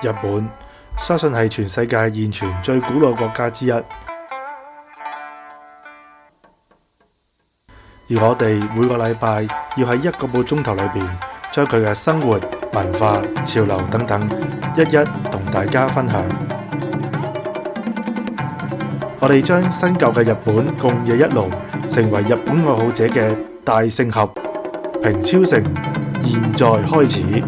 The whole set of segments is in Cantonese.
日本相信係全世界現存最古老國家之一，而我哋每個禮拜要喺1個半鐘頭裏邊，將佢嘅生活、文化、潮流等等，一一同大家分享。我哋將新舊嘅日本共冶一爐，成為日本愛好者嘅大聖合。平超城，現在開始。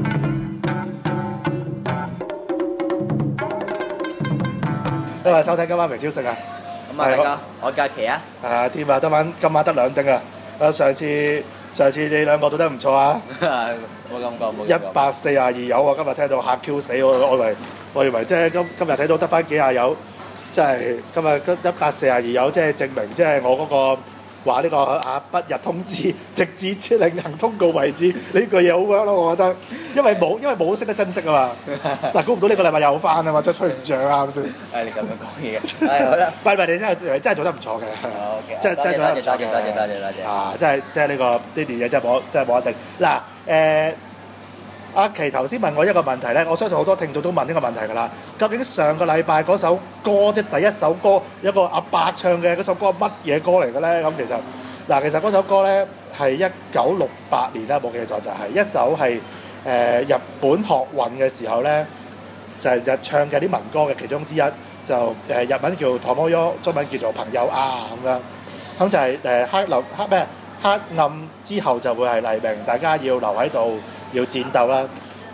多謝收聽今晚平超城啊！ 咁啊，大家，我假期啊！ 添啊，今晚得2丁啊！上次你兩個做得唔錯啊！ 冇咁講，冇咁講。 142友啊！今日聽到嚇 Q 死我以為即係今日睇到得翻幾廿友，即係今日得142友，即係證明即係我嗰個話呢個不日通知，直至另行通告為止，呢句嘢好 work 咯，我覺得，因為冇識得珍惜啊嘛。嗱，估唔到呢個禮拜又翻啊嘛，真係吹唔漲啊，啱先。 你咁樣講嘢，係好啦。 唔係你真係做得唔錯嘅。 OK， 真係做得唔錯嘅。 多謝。 即係呢段嘢真係冇一定。嗱阿琪頭先問我一個問題咧，我相信好多聽眾都問呢個問題㗎啦。究竟上個禮拜嗰首歌，即係第一首歌，一個阿伯唱嘅嗰首歌係乜嘢歌嚟嘅咧？咁其實嗰首歌咧係1968年啦，冇記錯就係一首係日本學運嘅時候咧，成日唱嘅啲民歌嘅其中之一，就日文叫 Tomoyo， 中文叫做朋友啊咁樣。咁就係黑暗之後就會係黎明，大家要留喺度。要戰鬥啦，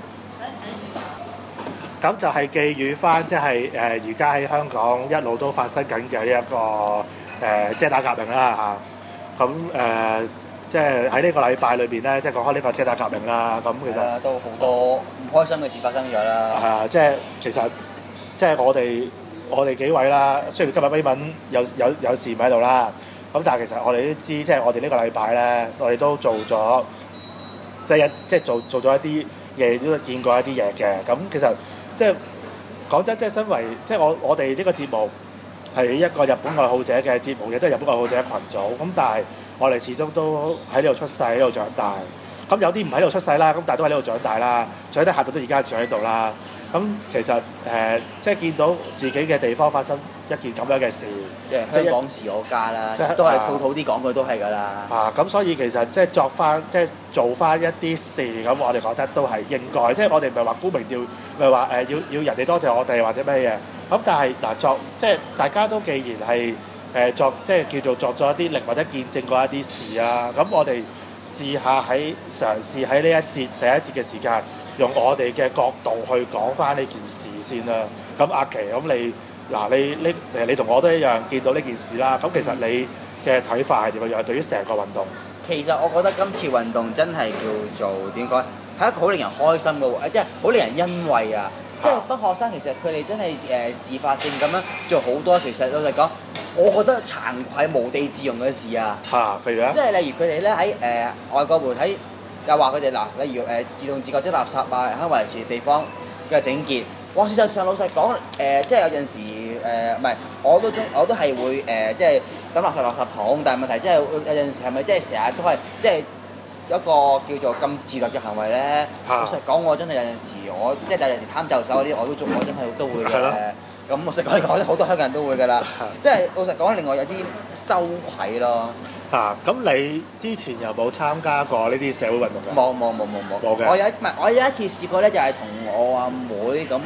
咁就係寄語翻，即係而家喺香港一路都發生緊嘅一個遮打革命啦嚇。咁即係喺呢個禮拜裏邊咧，即係講開呢個遮打革命啦。咁其實都好多唔開心嘅事發生咗啦。 係啊，即係其實即係我哋幾位啦，雖然今日威文有事唔喺度啦，咁但係其實我哋都知，即係我哋呢個禮拜咧，我哋都做咗。即係做咗一啲嘢，都見過一啲嘢嘅。咁其實即係講真，即係身為即係我哋呢個節目係一個日本愛好者嘅節目，亦都係日本愛好者嘅群組。咁但係我哋始終都喺呢度出世，喺度長大。咁有啲唔喺呢度出世啦，咁但係都喺呢度長大啦。長得下到都而家住喺度啦。咁其實即係見到自己嘅地方發生一件咁樣嘅事， 即係香港是我家啦，都係套啲講句都係㗎啦。 咁所以其實即係做翻一啲事，咁我哋覺得都係應該。即係我哋唔係話沽名釣，唔係話要人哋多謝我哋或者咩嘢。咁但係即係大家都既然係即係叫做作咗一啲力或者見證過一啲事啊，咁我哋嘗試喺呢第一節嘅時間，用我哋嘅角度去講翻呢件事先啦。咁阿琪，咁你同我都一樣見到呢件事啦。咁其實你嘅睇法係點樣？對於成個運動？ 其實我覺得今次運動真係叫做點講，係一個好令人開心嘅喎，即係好令人欣慰啊！即係班學生其實佢哋真係自發性咁樣做好多，其實老實講，我覺得慚愧無地自容嘅事啊！ 譬如啊， 即係例如佢哋咧喺外國媒體又話佢哋例如自動自覺即垃圾啊，喺維持地方嘅整潔。哇！事實上老實講，即係有陣時唔係，我都係會即係抌垃圾桶，但係問題即係有陣時係咪即係成日都係即係一個叫做咁自律嘅行為咧？老實講，我真係有陣時即係有陣時貪就手嗰啲，我真係都會嘅。咁老實講，好多香港人都會㗎啦。即係老實講，另外有啲羞愧咯。 咁你之前有冇參加過呢啲社會運動㗎？ 冇嘅。我有一次試過咧，就係同我阿妹咁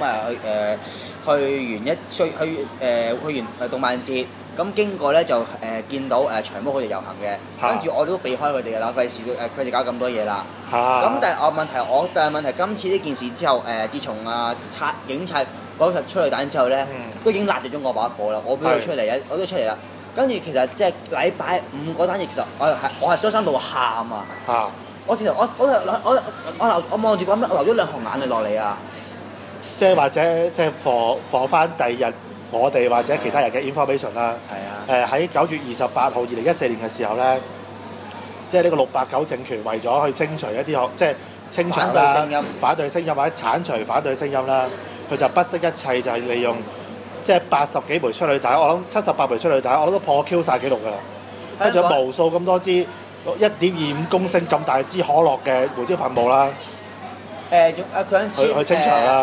去完動漫節，咁經過咧就見到長毛佢哋遊行嘅，跟住我都避開佢哋㗎啦，費事佢哋搞咁多嘢啦。咁但係問題今次呢件事之後，自從警察嗰日催淚彈之後咧，都已經辣住咗我把火啦，我都出嚟啦。跟住其實即係禮拜5嗰單嘢，其實我係傷心到喊啊！我其實我望住嗰陣，我流咗2行眼淚落嚟啊！ 即係或者即係放翻第二日我哋或者其他人嘅 information 啦。係啊。喺9月28號2014年嘅時候咧，即係呢個689政權為咗去清除一啲即係清場啦、反對聲音或者剷除反對聲音啦，佢就不惜一切就係利用。即係80幾枚催淚彈，我諗78枚催淚彈，我都破 Q 晒紀錄㗎啦。跟住無數咁多支1.25公升咁大支可樂嘅胡椒噴霧啦。 佢去清場啦。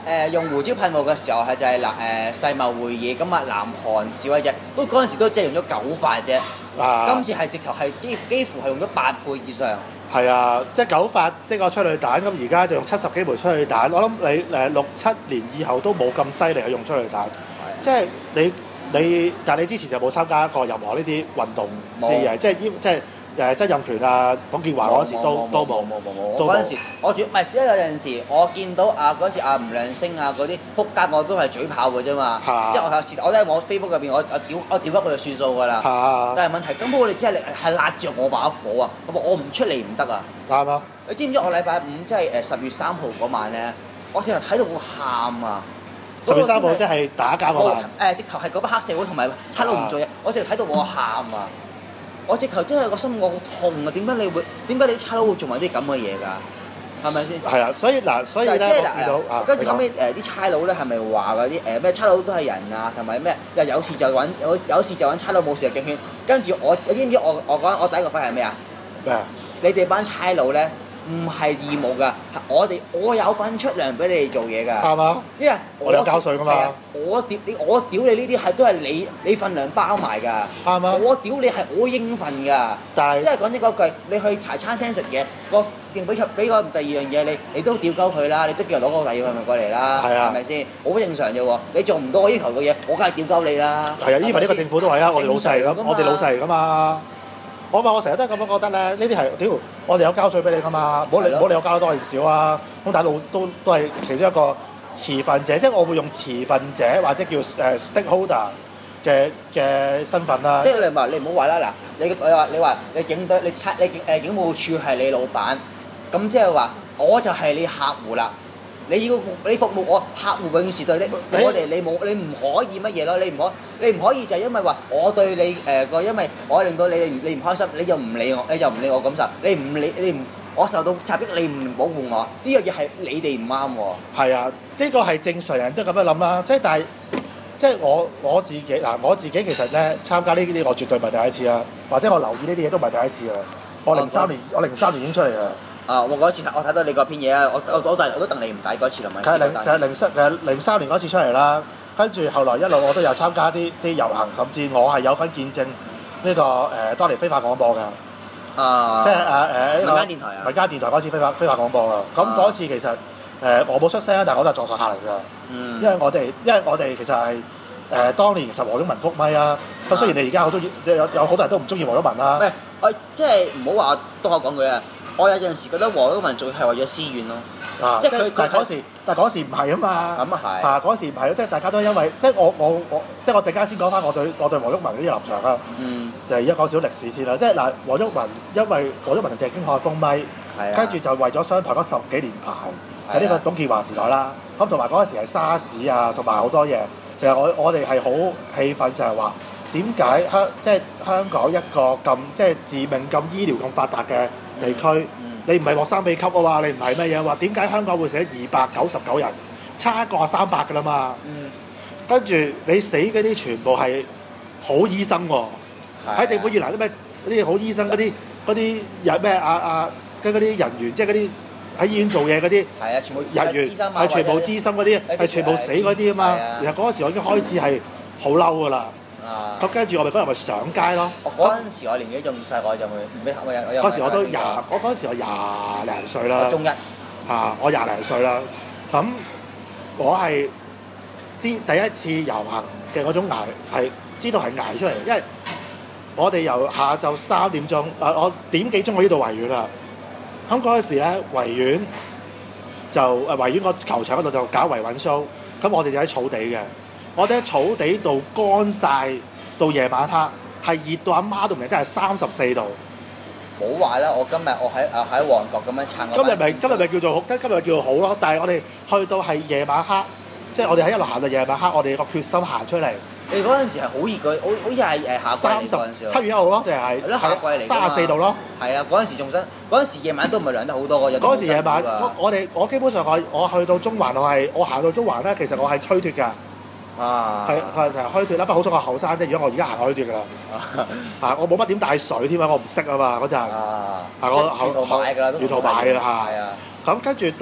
用胡椒噴霧嘅時候係就係世貿會議咁啊，南韓示威者都嗰陣時都只係用咗9塊啫。今次係直頭係幾乎係用咗8倍以上。 係啊，即係9發呢個催淚彈，咁而家就用70幾枚催淚彈。我諗你6、7年以後都冇咁犀利去用催淚彈。即係但係你之前就冇參加過任何呢啲運動嘅嘢，即係曾蔭權啊、董建華嗰時都冇。 嗰陣時我主唔係，因為有陣時我見到嗰陣時吳亮星啊嗰啲撲街，我都係嘴炮嘅啫嘛。即係我有時我都喺我 Facebook 入邊，我屌佢就算數㗎啦。但係問題根本你真係辣着我把火啊！我唔出嚟唔得啊！ 啱啊！ 你知唔知我禮拜5即係10月3號嗰晚咧，我成日睇到我喊啊！10 月3號即係打交嗰晚。 直頭係嗰班黑社會同埋差佬唔做嘢，我直頭睇到我喊啊！我直頭真係個心我好痛啊！點解你啲差佬會做埋啲咁嘅嘢㗎？係咪先？ 係啊，所以咧， 即係跟住後尾啲差佬咧係咪話嗰啲咩差佬都係人啊，同埋咩有事就揾差佬，冇事就警犬。跟住你知唔知我講我第一個分係咩啊？ 咩啊？ 你哋班差佬咧唔係義務㗎，我有份出糧俾你哋做嘢㗎。 啱啊！ 因為我哋有交稅㗎嘛。 我屌你呢啲都係你份糧包埋㗎。 啱啊！ 我屌你係我應份㗎。 但係即係講真嗰句，你去茶餐廳食嘢，個剩俾個第二樣嘢你都屌鳩佢啦，你都叫人攞個第二樣咪過嚟啦，係咪先？好正常啫喎！你做唔到我要求嘅嘢，我梗係屌鳩你啦。 係啊，依份呢個政府都係啊，我哋老細嚟㗎，我哋老細嚟㗎嘛。我成日都係咁樣覺得咧，呢啲係屌，我哋有交稅俾你㗎嘛，唔好理我交得多定少啊。咁大佬都係其中一個持份者，即係我會用持份者或者叫stakeholder 嘅身份啦。 即係你唔好話啦，嗱，你話你警隊警務處係你老闆，咁即係話我就係你客戶啦。你服務我客戶永是對的，你唔可以乜嘢咯？你唔可以就係因為話我對你因為我令到你唔開心，你就唔理我感受，我受到襲擊，你唔保護我，呢樣嘢係你哋唔啱喎。 係啊，呢個係正常人都咁樣諗啦。即係我自己我自己其實咧參加呢啲我絕對唔係第一次啦，或者我留意呢啲嘢都唔係第一次啦。我03年已經出嚟啦。 我嗰次我睇到你嗰篇嘢啊，我都戥你唔抵嗰次同埋。 其實03年嗰次出嚟啦，跟住後來一路我都有參加啲遊行，甚至我係有份見證呢個當年非法廣播㗎。即係民間電台啊！ 民間電台嗰次非法廣播啊！咁嗰次其實我冇出聲啊，但係我都係座上客嚟㗎。因為我哋其實係當年其實黃毓民覆咪啊。咁雖然你而家有好多人都唔中意黃毓民啦。 我即係唔好話多口講句啊！我有陣時覺得黃毓民做係為咗私怨咯。即係但係嗰時唔係啊嘛。 咁啊係。 嗰時唔係，即係大家都因為即係我陣間先講翻我對黃毓民嗰啲立場啦。就而家講少歷史先啦。即係嗱，黃毓民因為黃毓民就鄭經翰封咪，跟住就為咗商台嗰10幾年排，就呢個董建華時代啦。咁同埋嗰陣時係沙士啊，同埋好多嘢。其實我哋係好氣憤，就係話點解香港一個咁即係致命咁醫療咁發達嘅地區，你唔係獲3比級啊嘛？你唔係乜嘢話？點解香港會死299人，差過300㗎啦嘛？跟住你死嗰啲全部係好醫生喎，喺政府以來啲咩嗰啲好醫生嗰啲人咩即係嗰啲人員，即係嗰啲喺醫院做嘢嗰啲人員係全部資深嗰啲，係全部死嗰啲啊嘛。其實嗰陣時我已經開始係好嬲㗎啦。咁跟住我哋嗰日咪上街咯。 嗰陣時我年紀仲細，我就唔俾我嗰時我都嗰陣時我20零歲啦。 中一我20零歲啦。咁我係知第一次遊行嘅嗰種捱係知道係捱出嚟，因為我哋由下晝3點鐘我點幾鐘我呢度維園啦。咁嗰陣時咧維園就維園個球場嗰度就搞維穩 show，咁我哋就喺草地嘅。我哋喺草地度乾晒到夜晚黑，係熱到阿媽都唔明，都係34度。 冇話啦，我今日喺旺角咁樣撐。今日咪叫做好咯，但係我哋去到係夜晚黑，即係我哋喺一路行到夜晚黑，我哋個決心行出嚟。 你嗰陣時係好熱嘅，好似係夏季嗰陣時。 7月1號咯，就係夏季嚟 34度咯。係啊，嗰陣時仲嗰陣時夜晚都唔係涼得好多嘅。 嗰陣時夜晚，我基本上我去到中環，我行到中環咧，其實我係虛脫㗎。係成日虛脫啦，不過好彩我後生啫。如果我而家行虛脫㗎啦，我冇乜點帶水添啊，我唔識啊嘛嗰陣。我沿途買㗎啦，沿途買㗎嚇。咁跟住到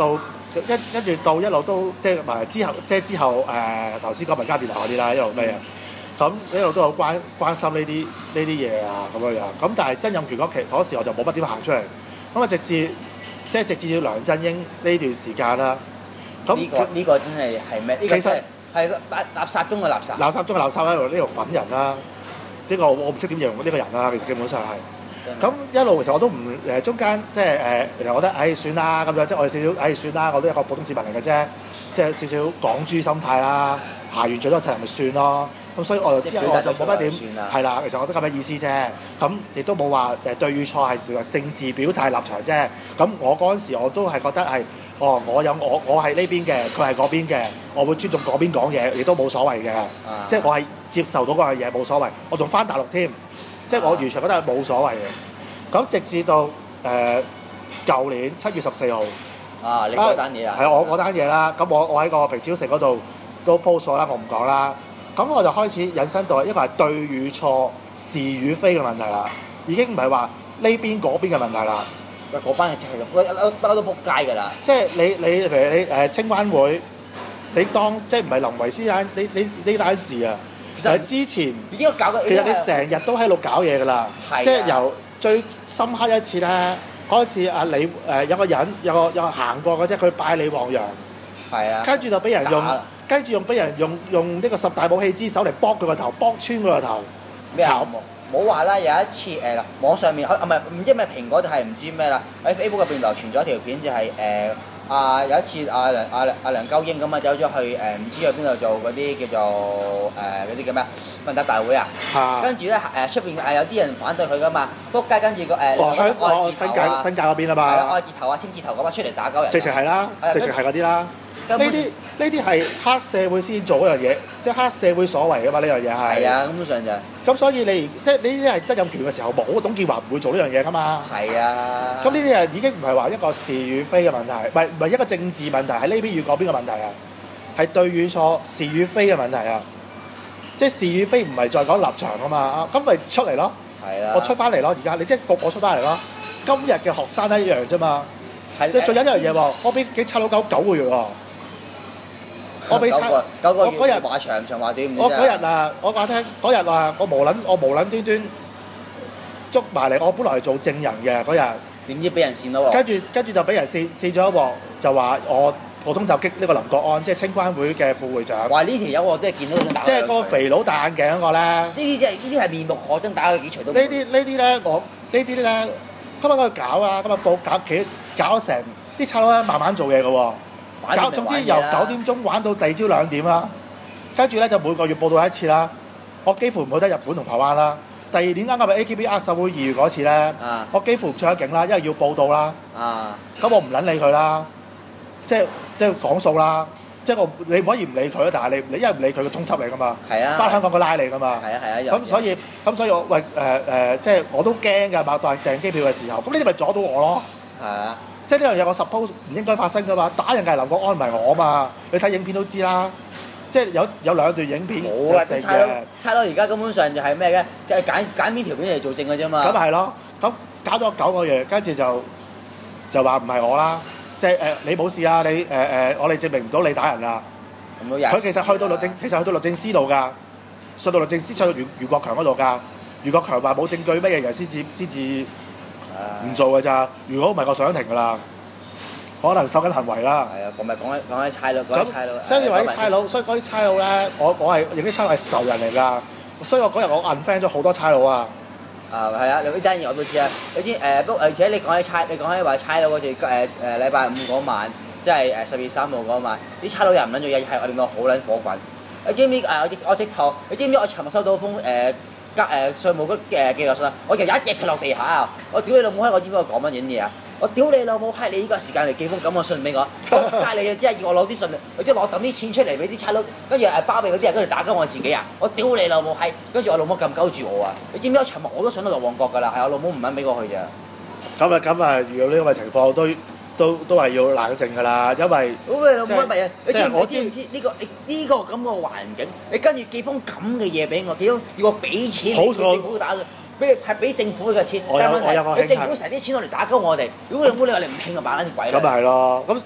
跟住到一路都即係埋之後，即係之後頭先講民間電台嗰啲啦，一路咩啊？咁一路都有關心呢啲嘢啊咁樣樣。咁但係曾蔭權嗰時我就冇乜點行出嚟。咁啊直至到梁振英呢段時間啦。咁呢個真係咩？呢個真係垃圾中嘅垃圾。 垃圾中嘅垃圾喺度呢度粉人啦。呢個我唔識點形容呢個人啦，其實基本上係。咁一路其實我都唔中間即係其實我覺得算啦咁樣，即係我哋少少算啦，我都係一個普通市民嚟嘅啫，即係少少港豬心態啦，行完最多一齊咪算咯。咁所以我就之後我就冇乜點係啦，其實我都咁嘅意思啫。咁亦都冇話對與錯係話政治表態立場啫。咁我嗰陣時我都係覺得係我係呢邊嘅，佢係嗰邊嘅，我會尊重嗰邊講嘢，亦都冇所謂嘅。即係我係接受到嗰樣嘢冇所謂，我仲翻大陸添。即係我完全覺得係冇所謂嘅。咁直至到舊年7月14號， 你嗰單嘢係我嗰單嘢啦。咁我喺個平朝城嗰度都 post 咗啦，我唔講啦。咁我就開始引申到一個係對與錯、是與非嘅問題啦。已經唔係話呢邊嗰邊嘅問題啦。 喂，嗰班係不嬲都仆街㗎啦。 即係你譬如你青灣會，你當即係唔係林維斯單呢單事啊？其實之前已經搞嘅， 其實你成日都喺度搞嘢㗎啦，即係由最深刻一次咧，嗰次阿李有個人有個行過嘅啫，佢拜李旺陽， 係啊， 跟住就俾人用俾人用呢個10大武器之首嚟剝佢個頭，剝穿佢個頭， 咩啊？冇話啦，有一次網上面唔知咩蘋果就係唔知咩啦，喺 Facebook 入邊流傳咗一條片就係有一次梁鳩英咁啊走咗去唔知去邊度做嗰啲叫做嗰啲叫咩問責大會啊，跟住咧出邊有啲人反對佢噶嘛，仆街跟住個新界嗰邊啊嘛， 愛字頭啊、天字頭咁啊出嚟打鳩人， 直情係啦，直情係嗰啲啦。呢啲係黑社會先做嗰樣嘢，即係黑社會所為㗎嘛，呢樣嘢係。係啊，根本上就。咁所以你即係呢啲係曾蔭權嘅時候冇，董建華唔會做呢樣嘢㗎嘛。係啊。咁呢啲係已經唔係話一個是與非嘅問題，唔係一個政治問題，係呢邊與嗰邊嘅問題啊，係對與錯、是與非嘅問題啊。即係是與非唔係再講立場啊嘛，咁咪出嚟咯。係啊。我出翻嚟咯，而家你即係個出翻嚟咯。今日嘅學生都一樣啫嘛。係。即係最緊一樣嘢喎，我俾幾差佬9個月喎。我俾差，我嗰日話長話短， 我嗰日啊，我話聽嗰日啊，我無撚端端捉埋嚟，我本來係做證人嘅嗰日， 點知俾人跣到喎？ 跟住就俾人跣咗一鑊，就話我普通襲擊呢個林國安，即係青關會嘅副會長。 話呢條友我都係見到佢打。 即係嗰個肥佬戴眼鏡嗰個咧。呢啲係面目可憎，打佢幾錘都。 呢啲咧，今日佢搞啊，今日搞成啲差佬咧，慢慢做嘢嘅喎。總之由9點鐘玩到第二朝2點啦，跟住咧就每個月報道一次啦。我幾乎唔去得日本同台灣啦。第二年啱啱咪 AKB 握手會2月嗰次咧，我幾乎唔出得境啦，因為要報道啦。咁我唔撚理佢啦，即係講數啦。即係你唔可以唔理佢，但係你因為唔理佢嘅通緝嚟㗎嘛。係啊。翻香港佢拉你㗎嘛。係啊。咁所以我即係我都驚㗎嘛，訂機票嘅時候，咁呢啲咪阻到我咯。係啊。即係呢樣嘢，我 suppose 唔應該發生噶嘛，打人嘅係林國安唔係我嘛，你睇影片都知啦。即係有2段影片冇啊，差佬而家根本上就係咩嘅，揀邊條片嚟做證嘅啫嘛。 咁係咯，咁搞咗9個月，跟住就話唔係我啦，即係你冇事啊，你我哋證明唔到你打人啊。佢其實去到律政司度㗎，上到律政司上到袁國強嗰度㗎，袁國強話冇證據乜嘢人先至。唔做㗎咋？如果唔係我上庭㗎啦，可能受緊行為啦。係啊，我咪講起差佬，所以話啲差佬，所以嗰啲差佬咧，我係認啲差佬係仇人嚟㗎。所以我嗰日我 unfriend 咗好多差佬啊。係啊，呢單嘢我都知啊。你知而且你講起話差佬嗰次禮拜5嗰晚，即係10月3號嗰晚，啲差佬又唔撚做嘢，係我令到好撚火滾。你知唔知我直頭？你知唔知我尋日收到封稅務局嘅記錄信啊！我日日一劈落地下啊！我屌你老母閪！我知唔知我講乜嘢啊？我屌你老母閪！你依個時間嚟寄封咁嘅信俾我，街你啊！即係要我攞啲信，或者攞抌啲錢出嚟俾啲差佬，跟住包庇嗰啲人，跟住打緊我自己啊！我屌你老母閪！跟住我老母咁鳩住我啊！你知唔知我尋日我都上到落旺角㗎啦，係我老母唔肯俾我去咋。咁啊！如果呢個情況都係要冷靜㗎啦，因為你知唔知呢個咁嘅環境？你跟住寄封咁嘅嘢俾我，要我俾錢政府打，俾政府嘅錢。但係問題，你政府成啲錢攞嚟打鳩我哋，如果你話你唔興就扮撚啲鬼啦。咁咪係咯，咁嗱，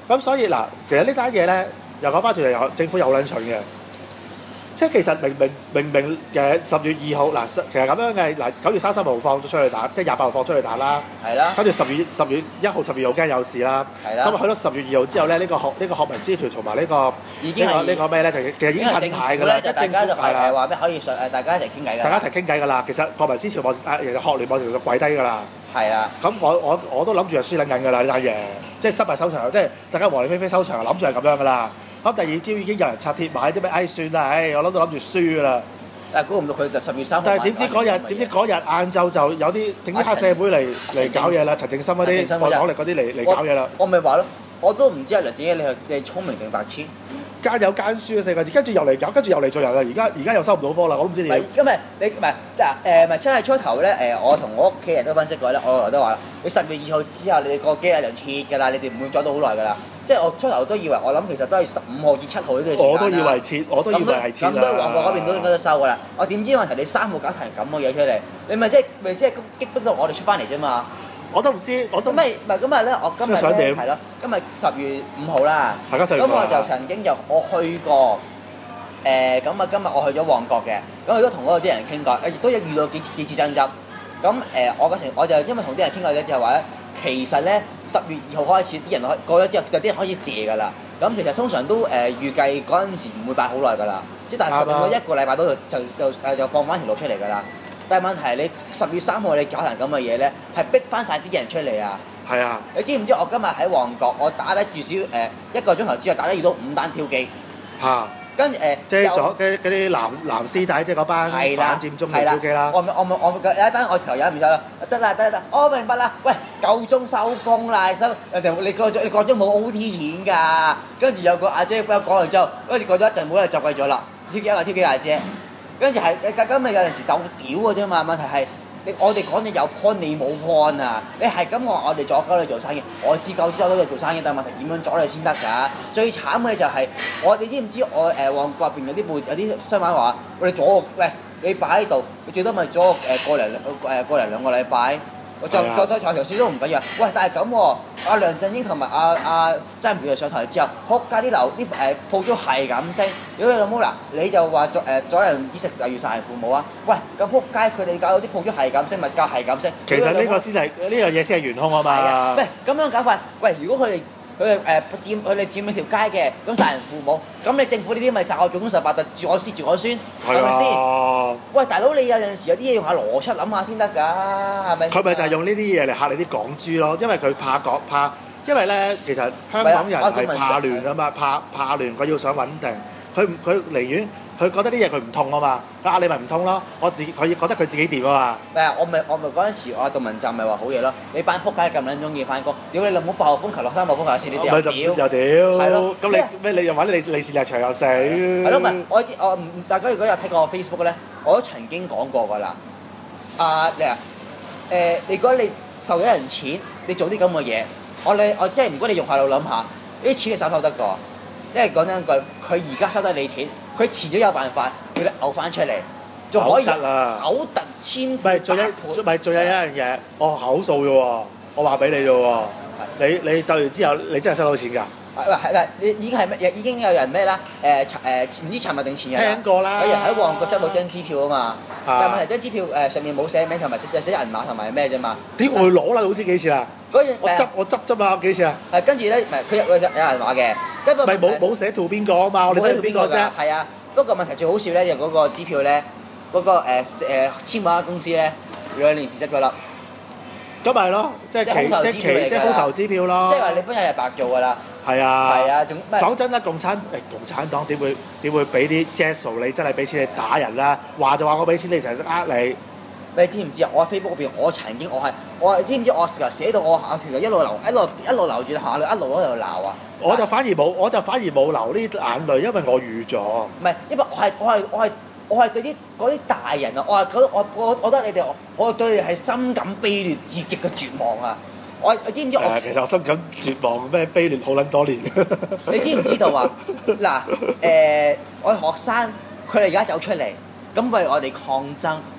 咁所以嗱，其實呢單嘢咧，又講翻轉嚟，政府有撚蠢嘅。即係其實明嘅10月2號嗱，其實咁樣嘅嗱9月30號放咗出去打，即係28號放出去打啦。 係啦。 跟住10月1號、12號驚有事啦。 係啦。 咁去到10月2號之後咧，呢個學民思潮同埋呢個呢個咩咧，就其實已經褪軚㗎啦。 即係大家就係話咩可以上大家一齊傾偈㗎。 大家一齊傾偈㗎啦。其實學民思潮學聯網就跪低㗎啦。 係啊。咁我都諗住係輸撚緊㗎啦呢單嘢，即係失敗收場，即係大家和理非非收場，諗住係咁樣㗎啦。咁第二朝已經有人拆鐵買啲咩？算啦，我諗住輸㗎啦。 但係估唔到佢就10月3號。 但係點知嗰日晏晝就有啲整啲黑社會嚟搞嘢啦，陳正深嗰啲放黨力嗰啲嚟搞嘢啦。 我咪話咯，我都唔知阿梁振英你係聰明定白痴？ 奸有奸輸嘅4個字，跟住又嚟搞，跟住又嚟做人啦。而家又收唔到科啦，我都唔知點。 因為你唔係即係咪真係初頭咧我同我屋企人都分析過咧，我都話你10月2號之後，你哋過幾日就撤㗎啦，你哋唔會阻到好耐㗎啦。即係我初頭都以為，我諗其實都係15號至7號呢個時間。我都以為係撤啦。咁都旺角嗰邊都應該都收㗎啦。我點知問題你3號搞成咁嘅嘢出嚟，你咪即係激逼到我哋出翻嚟啫嘛。我都唔知，我都唔係咁啊咧，我今日咧係咯，今日10月5號啦。係10月5號。咁我就曾經我去過咁啊，今日我去咗旺角嘅，咁我都同嗰度啲人傾過，亦都有遇到幾次爭執。咁我就因為同啲人傾過咧，就係話咧。其實咧10月2號開始，啲人過咗之後，就啲人可以借㗎啦。咁其實通常都預計嗰陣時唔會擺好耐㗎啦，即係大概過1個禮拜到就放翻條路出嚟㗎啦。但係問題係你10月3號你搞成咁嘅嘢咧，係逼翻晒啲人出嚟啊！係啊！你知唔知我今日喺旺角，我打得最少1個鐘頭之後打得遇到5單挑機嚇。跟住即係嗰啲藍絲帶，即係嗰班反佔中嘅挑機啦。我有一單我頭有一面就得啦，我明白啦。喂，夠鐘收工啦，你過咗冇 OT 錢㗎。跟住有個阿姐俾我講完之後，跟住過咗一陣冇人就貴咗啦。挑機阿姐，跟住係咁咪有陣時鬥屌嘅啫嘛。問題係我哋講嘢有 point 你冇 point 啊！你係咁我哋阻鳩你做生意，我知夠知道你做生意，但係問題點樣阻你先得㗎？最慘嘅就係你知唔知我旺角入邊有啲新聞話，我哋阻喂你擺喺度，你最多咪阻過嚟2個禮拜，我再條線都唔緊要。喂，但係咁喎，阿梁振英同埋阿曾蔭權上台之後，仆街啲鋪租係咁升。如果你老母嗱，你就話阻人衣食就要殺人父母啊！喂，咁仆街佢哋搞到啲鋪租係咁升，物價係咁升。其實呢個先係呢樣嘢先係元兇啊嘛。喂，咁樣搞法，喂，如果佢哋佔領條街嘅，咁殺人父母，咁你政府呢啲咪殺我祖宗18代，住我師住我孫，係咪先？喂，大佬你有陣時有啲嘢用下邏輯諗下先得㗎，係咪？佢咪就係用呢啲嘢嚟嚇你啲港豬咯，因為佢怕，因為咧其實香港人係怕亂啊嘛，怕亂，佢要想穩定，佢寧願。佢覺得啲嘢佢唔痛啊嘛，你咪唔痛咯。佢覺得佢自己掂啊嘛。我咪嗰陣時，我杜文湛咪話好嘢咯。你班仆街咁撚中意翻工，屌你老母8號風球落3號風球試你哋又屌。係咯。咁你又揾你視力長又死。係咯，我大家如果有睇過我 Facebook 咧，我都曾經講過㗎啦。如果你受咗人錢，你做啲咁嘅嘢，我即係如果你用下腦諗下，呢啲錢你手頭得過。因為講真一句，佢而家收得你錢，佢遲早有辦法叫你嘔翻出嚟，仲可以嘔突千倍。仲有一樣嘢，我口數啫喎，我話俾你啫喎，你鬥完之後，你真係收到錢㗎？係你已經係乜嘢？已經有人咩啦？唔知尋日定前日聽過啦。有人喺旺角執到張支票啊嘛，但係問題張支票上面冇寫名同埋寫銀碼同埋咩啫嘛？點會攞啦？好似幾錢啊？我執啫嘛，幾錢啊？跟住咧，佢有人話嘅。咪冇寫到邊個啊嘛，我哋睇到邊個啫？係啊，不過問題最好笑咧，就嗰個支票咧，嗰個簽嗰間公司咧，2年前執咗笠。咁咪咯，即係空頭支票咯。即係話你本日係白做㗎啦。係啊，講真啦，共產黨點會俾啲 Jazz 你真係俾錢你打人啦？話就話我俾錢你，成日呃你。你知唔知啊？我喺 Facebook 嗰邊，我曾經知唔知我寫到我條一路流住下，一路喺度鬧啊！我就反而冇流呢啲眼淚，因為我預咗。唔係，因為我係對嗰啲大人啊，我覺得你哋，我對你係深感卑劣至極嘅絕望啊！我知唔知我？其實我深感絕望咩卑劣好撚多年。你知唔知道啊？嗱，我學生佢哋而家走出嚟，咁為我哋抗爭。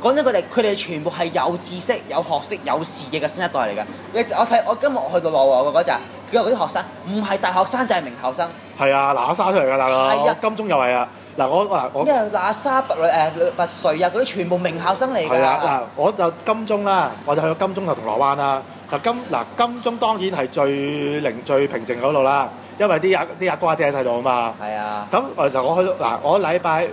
講真，佢哋全部係有知識、有學識、有視野嘅新一代嚟㗎。我今日去到羅湖嗰陣，佢話嗰啲學生唔係大學生就係名校生。 係啊，嗱沙出嚟㗎大佬， 係啊金鐘又係啊。嗱我咩喇沙拔萃啊嗰啲全部名校生嚟㗎。 係啊，嗱我就金鐘啦，我就去咗金鐘同銅鑼灣啦。金鐘當然係最平靜嗰度啦，因為啲阿哥阿姐喺晒度啊嘛。 係啊。 咁我去到嗱，我禮拜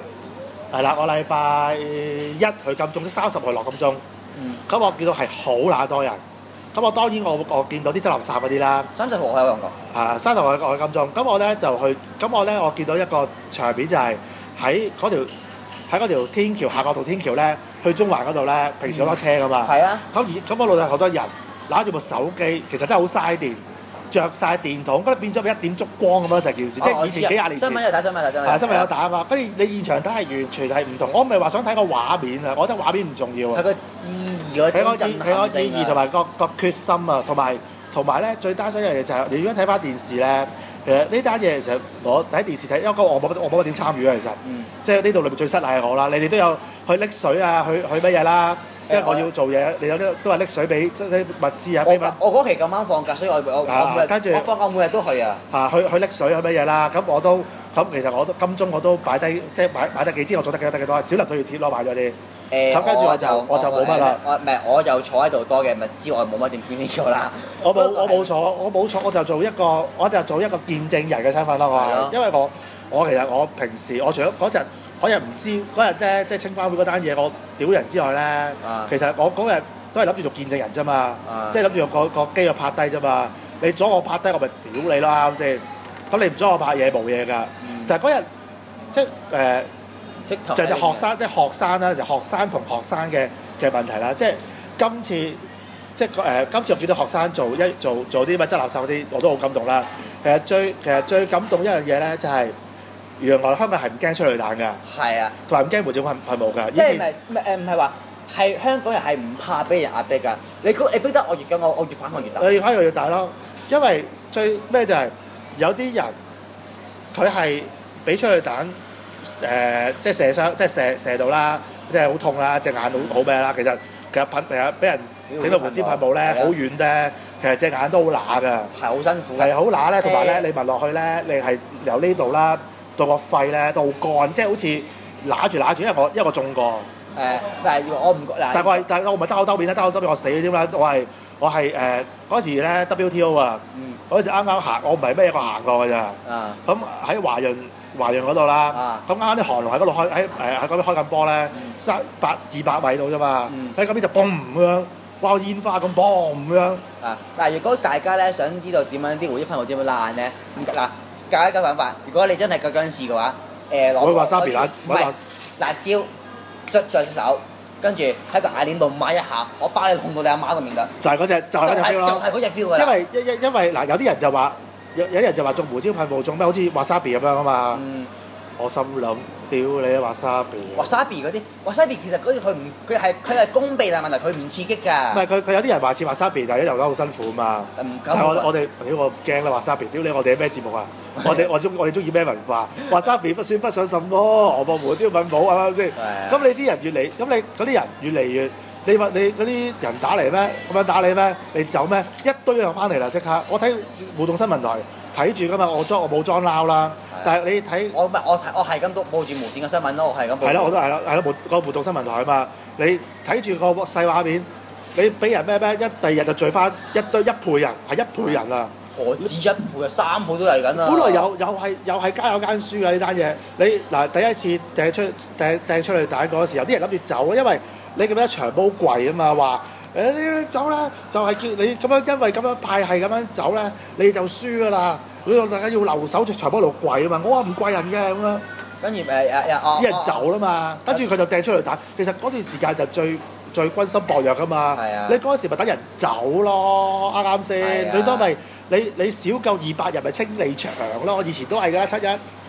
一去金鐘，即30號落金鐘。咁我見到係好乸多人。咁我當然我見到啲執垃圾嗰啲啦。 30號我有用過。 啊，30號我去金鐘。咁我咧就去，咁我咧我見到一個場面就係喺嗰條天橋夏慤道天橋咧，去中環嗰度咧，平時好多車噶嘛。 係啊。 咁嗰度有好多人攞住部手機，其實真係好嘥電，着晒電筒，跟住變咗一點燭光咁樣成件事。即係以前幾廿年前。 新聞有打。 係新聞有打啊嘛，跟住你現場睇係完全係唔同。我唔係話想睇個畫面啊，我覺得畫面唔重要啊。 係個意義嗰種震撼性啊。 意義同埋個決心啊，同埋咧最擔心一樣嘢就係你如果睇翻電視咧，其實呢單嘢其實我睇電視睇，因為我冇乜點參與啊，其實。即係呢度裏面最失禮係我啦，你哋都有去拎水啊，去乜嘢啦？因為我要做嘢，你有啲都係拎水俾即係啲物資啊。 我嗰期咁啱放假，所以我跟住我放假每日都去啊。 去拎水去乜嘢啦？咁其實我都金鐘我都擺低，即係買得幾支，我做得幾多？小林退熱貼咯，買咗啲。咁跟住我就冇乜啦。 我就坐喺度多嘅，咪之外冇乜點見呢個啦。 我冇坐，我就做一個見證人嘅身份啦。因為其實我平時我除咗嗰日唔知嗰日咧，即係青花會嗰單嘢我屌人之外咧，其實我嗰日都係諗住做見證人啫嘛，即係諗住個機去拍低啫嘛。你阻我拍低，我咪屌你啦啱先。咁你唔阻我拍嘢冇嘢㗎。但係嗰日即係就學生，即係學生啦，就學生同學生嘅問題啦。即係今次我見到學生做啲乜執垃圾嗰啲，我都好感動啦。其實最感動一樣嘢咧，就係原來香港係唔驚催淚彈㗎。係啊，同埋唔驚胡椒噴霧㗎。 即係唔係話係香港人係唔怕俾人壓迫㗎？你逼得我越緊，我越反抗越大。 你越反抗越大咯，因為最咩就係有啲人佢係俾催淚彈。即係射傷，即係射到啦，即係好痛啦，隻眼好咩啦。其實俾人整到胡椒噴霧咧，好遠咧，其實隻眼都好乸㗎。 係好辛苦。 係好乸咧，同埋咧，你聞落去咧，你係由呢度啦到個肺咧到乾，即係好似揦住，因為我中過。 但係我唔嗱。 但係我唔係兜口兜面啦，兜口兜面我死添啦。我係嗰時咧 WTO 啊，嗰時啱啱行，我唔係咩一個行過㗎咋。咁喺華潤嗰度啦，咁啱啲韓龍喺嗰度喺嗰邊開緊波咧，200米度啫嘛，喺嗰邊就 boom 咁樣，哇煙花咁 boom 咁樣。 嗱，如果大家咧想知道點樣啲胡椒噴霧點樣爛咧，嗱教一個辦法，如果你真係夠薑試嘅話， 攞個沙皮辣椒捽隻手，跟住喺個眼簾度抹一下，我包你控到你阿媽個面㗎。 就係嗰隻 feel 咯。 就係嗰隻 feel 㗎啦。 因為嗱有啲人就話。有人就話中胡椒噴霧中咩？好似 wasabi 咁樣啊嘛。我心諗，屌你啊 wasabi！wasabi 嗰啲 wasabi 其實嗰啲佢係功鼻但係問題佢唔刺激㗎。 唔係佢有啲人話似 wasabi，但係游得好辛苦啊嘛。但係我哋我驚啦 wasabi！屌你我哋係咩節目啊？我哋中意咩文化 ？wasabi 不算不上什麼，何況胡椒噴霧係咪先？咁你啲人越嚟，咁你嗰啲人越嚟越。你話你嗰啲人打嚟咩？咁樣打你咩？你走咩？一堆人翻嚟啦！即刻，我睇互動新聞台睇住㗎嘛，我冇裝撈啦。但係你睇我係咁都報住無線嘅新聞咯，我係咁報。 係咯，我都係咯，個互動新聞台啊嘛。你睇住個細畫面，你俾人咩？第二日就聚翻一倍人，係1倍人啊！ 何止1倍啊？3倍都嚟緊啊！ 本來又係家有間書㗎呢單嘢。你嗱第一次掟出去彈嗰時候，啲人諗住走，因為你咁樣長煲貴啊嘛，話你走啦，就係叫你咁樣，因為咁樣派係咁樣走咧，你就輸㗎啦。大家要留守長煲爐貴啊嘛，我話唔貴人嘅咁樣。 跟住啲人走啦嘛，跟住佢就掟出去彈。其實嗰段時間就最軍心薄弱㗎嘛。你嗰陣時咪等人走咯，啱先？最多咪你少夠200人咪清理場咯。我以前都係㗎，7-1。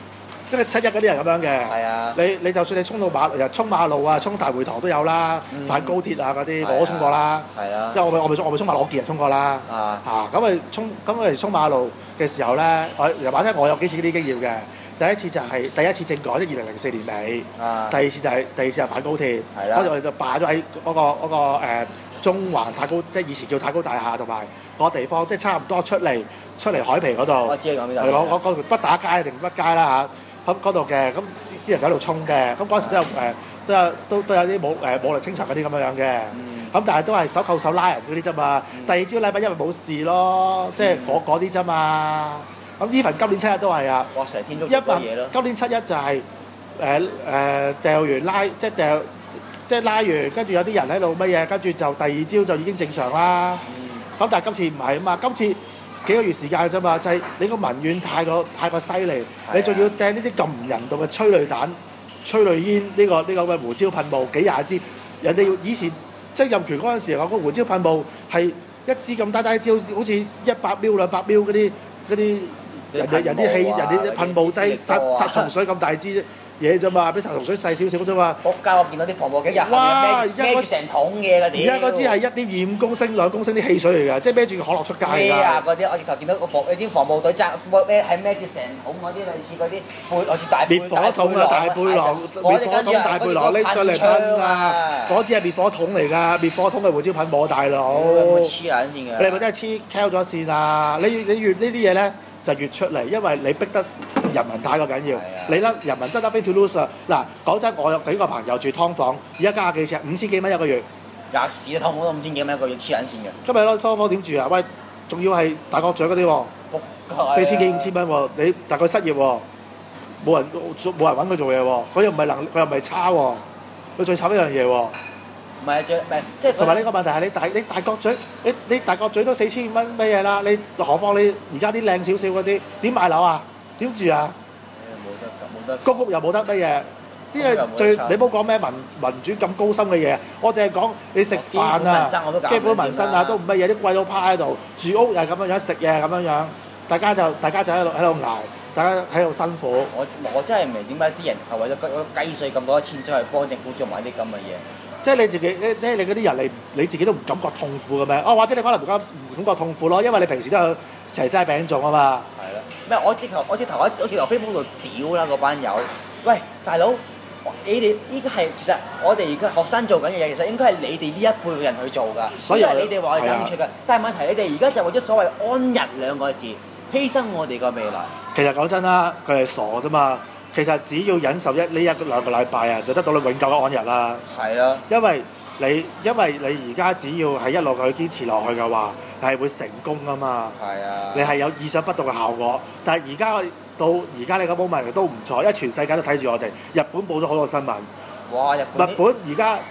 跟住七一嗰啲人咁樣嘅。 係啊。 你就算你衝馬路啊，衝大會堂都有啦，反高鐵啊嗰啲我都衝過啦。 係啊。 即係我咪衝馬路，我見人衝過啦。咁咪衝馬路嘅時候咧，話聽我有幾次呢啲經驗嘅。第一次政改，即係2004年尾。第二次係反高鐵。 係啦。 嗰陣我哋就擺咗喺嗰個中環太高，即係以前叫太高大廈同埋嗰個地方，即係差唔多出嚟海皮嗰度。 我知你講邊度。 係講嗰條北打街定乜街啦嚇，咁嗰度嘅，咁啲人就喺度衝嘅，咁嗰陣時都有啲武力清場嗰啲咁樣嘅，咁但係都係手扣手拉人嗰啲啫嘛。第二朝禮拜因為冇事咯，即係嗰啲啫嘛。咁even今年七一都係啊。 哇！成天都做多嘢咯。 今年七一就係掉完拉，即係拉完，跟住有啲人喺度乜嘢，跟住就第二朝就已經正常啦。咁但係今次唔係啊嘛，今次幾個月時間啫嘛，就係你個民怨太過犀利，你仲要掟呢啲咁唔人道嘅催淚彈、催淚煙，呢個咁嘅胡椒噴霧幾廿支，人哋以前即係任權嗰陣時，個胡椒噴霧係一支咁低低支，好似100秒200秒嗰啲人啲氣人啲噴霧劑殺蟲水咁大支嘢啫嘛，比殺蟲水細少少啫嘛。 仆街！我見到啲防暴警日孭住成桶嘢嗰啲。而家嗰支係1.25公升、2公升啲汽水嚟㗎，即係孭住可樂出街㗎。 咩啊？嗰啲我直頭見到啲防暴隊揸孭住成桶嗰啲類似嗰啲好似大滅火筒啊，大背囊，滅火筒大背囊拎出嚟噴啊！嗰支係滅火筒嚟㗎，滅火筒嘅胡椒噴霧大佬。 黐撚線㗎！ 你係咪真係黐 Q 咗線啊？你越呢啲嘢咧就越出嚟，因為你逼得人民太過緊要。你咧人民得 nothing to lose 啊！嗱，講真，我有幾個朋友住劏房，而家加幾錢？5000幾蚊一個月。 吔屎啦！劏房都5000幾蚊一個月，黐撚線嘅。 今日咯，劏房點住啊？喂，仲要係大角咀嗰啲喎，4000幾5000蚊喎，你大概失業喎，冇人揾佢做嘢喎，佢又唔係差喎，佢最慘一樣嘢喎。 唔係即係同埋呢個問題係你大角咀，你大角咀都4000蚊乜嘢啦？你何況你而家啲靚少少嗰啲點買樓啊？點住啊？ 冇得公屋又冇得乜嘢？啲嘢你唔好講咩民主咁高深嘅嘢，我淨係講你食飯啊，基本民生啊都唔乜嘢，啲貴到趴喺度，住屋又係咁樣樣，食嘢係咁樣樣，大家就喺度捱，大家喺度辛苦。 我真係唔明點解啲人係為咗雞碎咁多錢，走去幫政府做埋啲咁嘅嘢。 即係你自己，即係你嗰啲人，你自己都唔感覺痛苦嘅咩？或者你可能唔感覺痛苦咯，因為你平時都有成齋餅種啊嘛。 係啦。咩？我直頭喺 Facebook 度屌啦嗰班友。喂，大佬，你哋依家係其實我哋而家學生做緊嘅嘢，其實應該係你哋呢一輩嘅人去做㗎。所以你哋話係爭取㗎，但係問題你哋而家就為咗所謂安逸2個字，犧牲我哋個未來。其實講真啦，佢係傻啫嘛。其實只要忍受呢1-2個禮拜啊，就得到你永久嘅安逸啦。係啊，因為你而家只要係一路去堅持落去嘅話，係會成功㗎嘛。係啊，你係有意想不到嘅效果。但係到而家你個 moment 都唔錯，因為全世界都睇住我哋。日本報咗好多新聞。哇！日本而家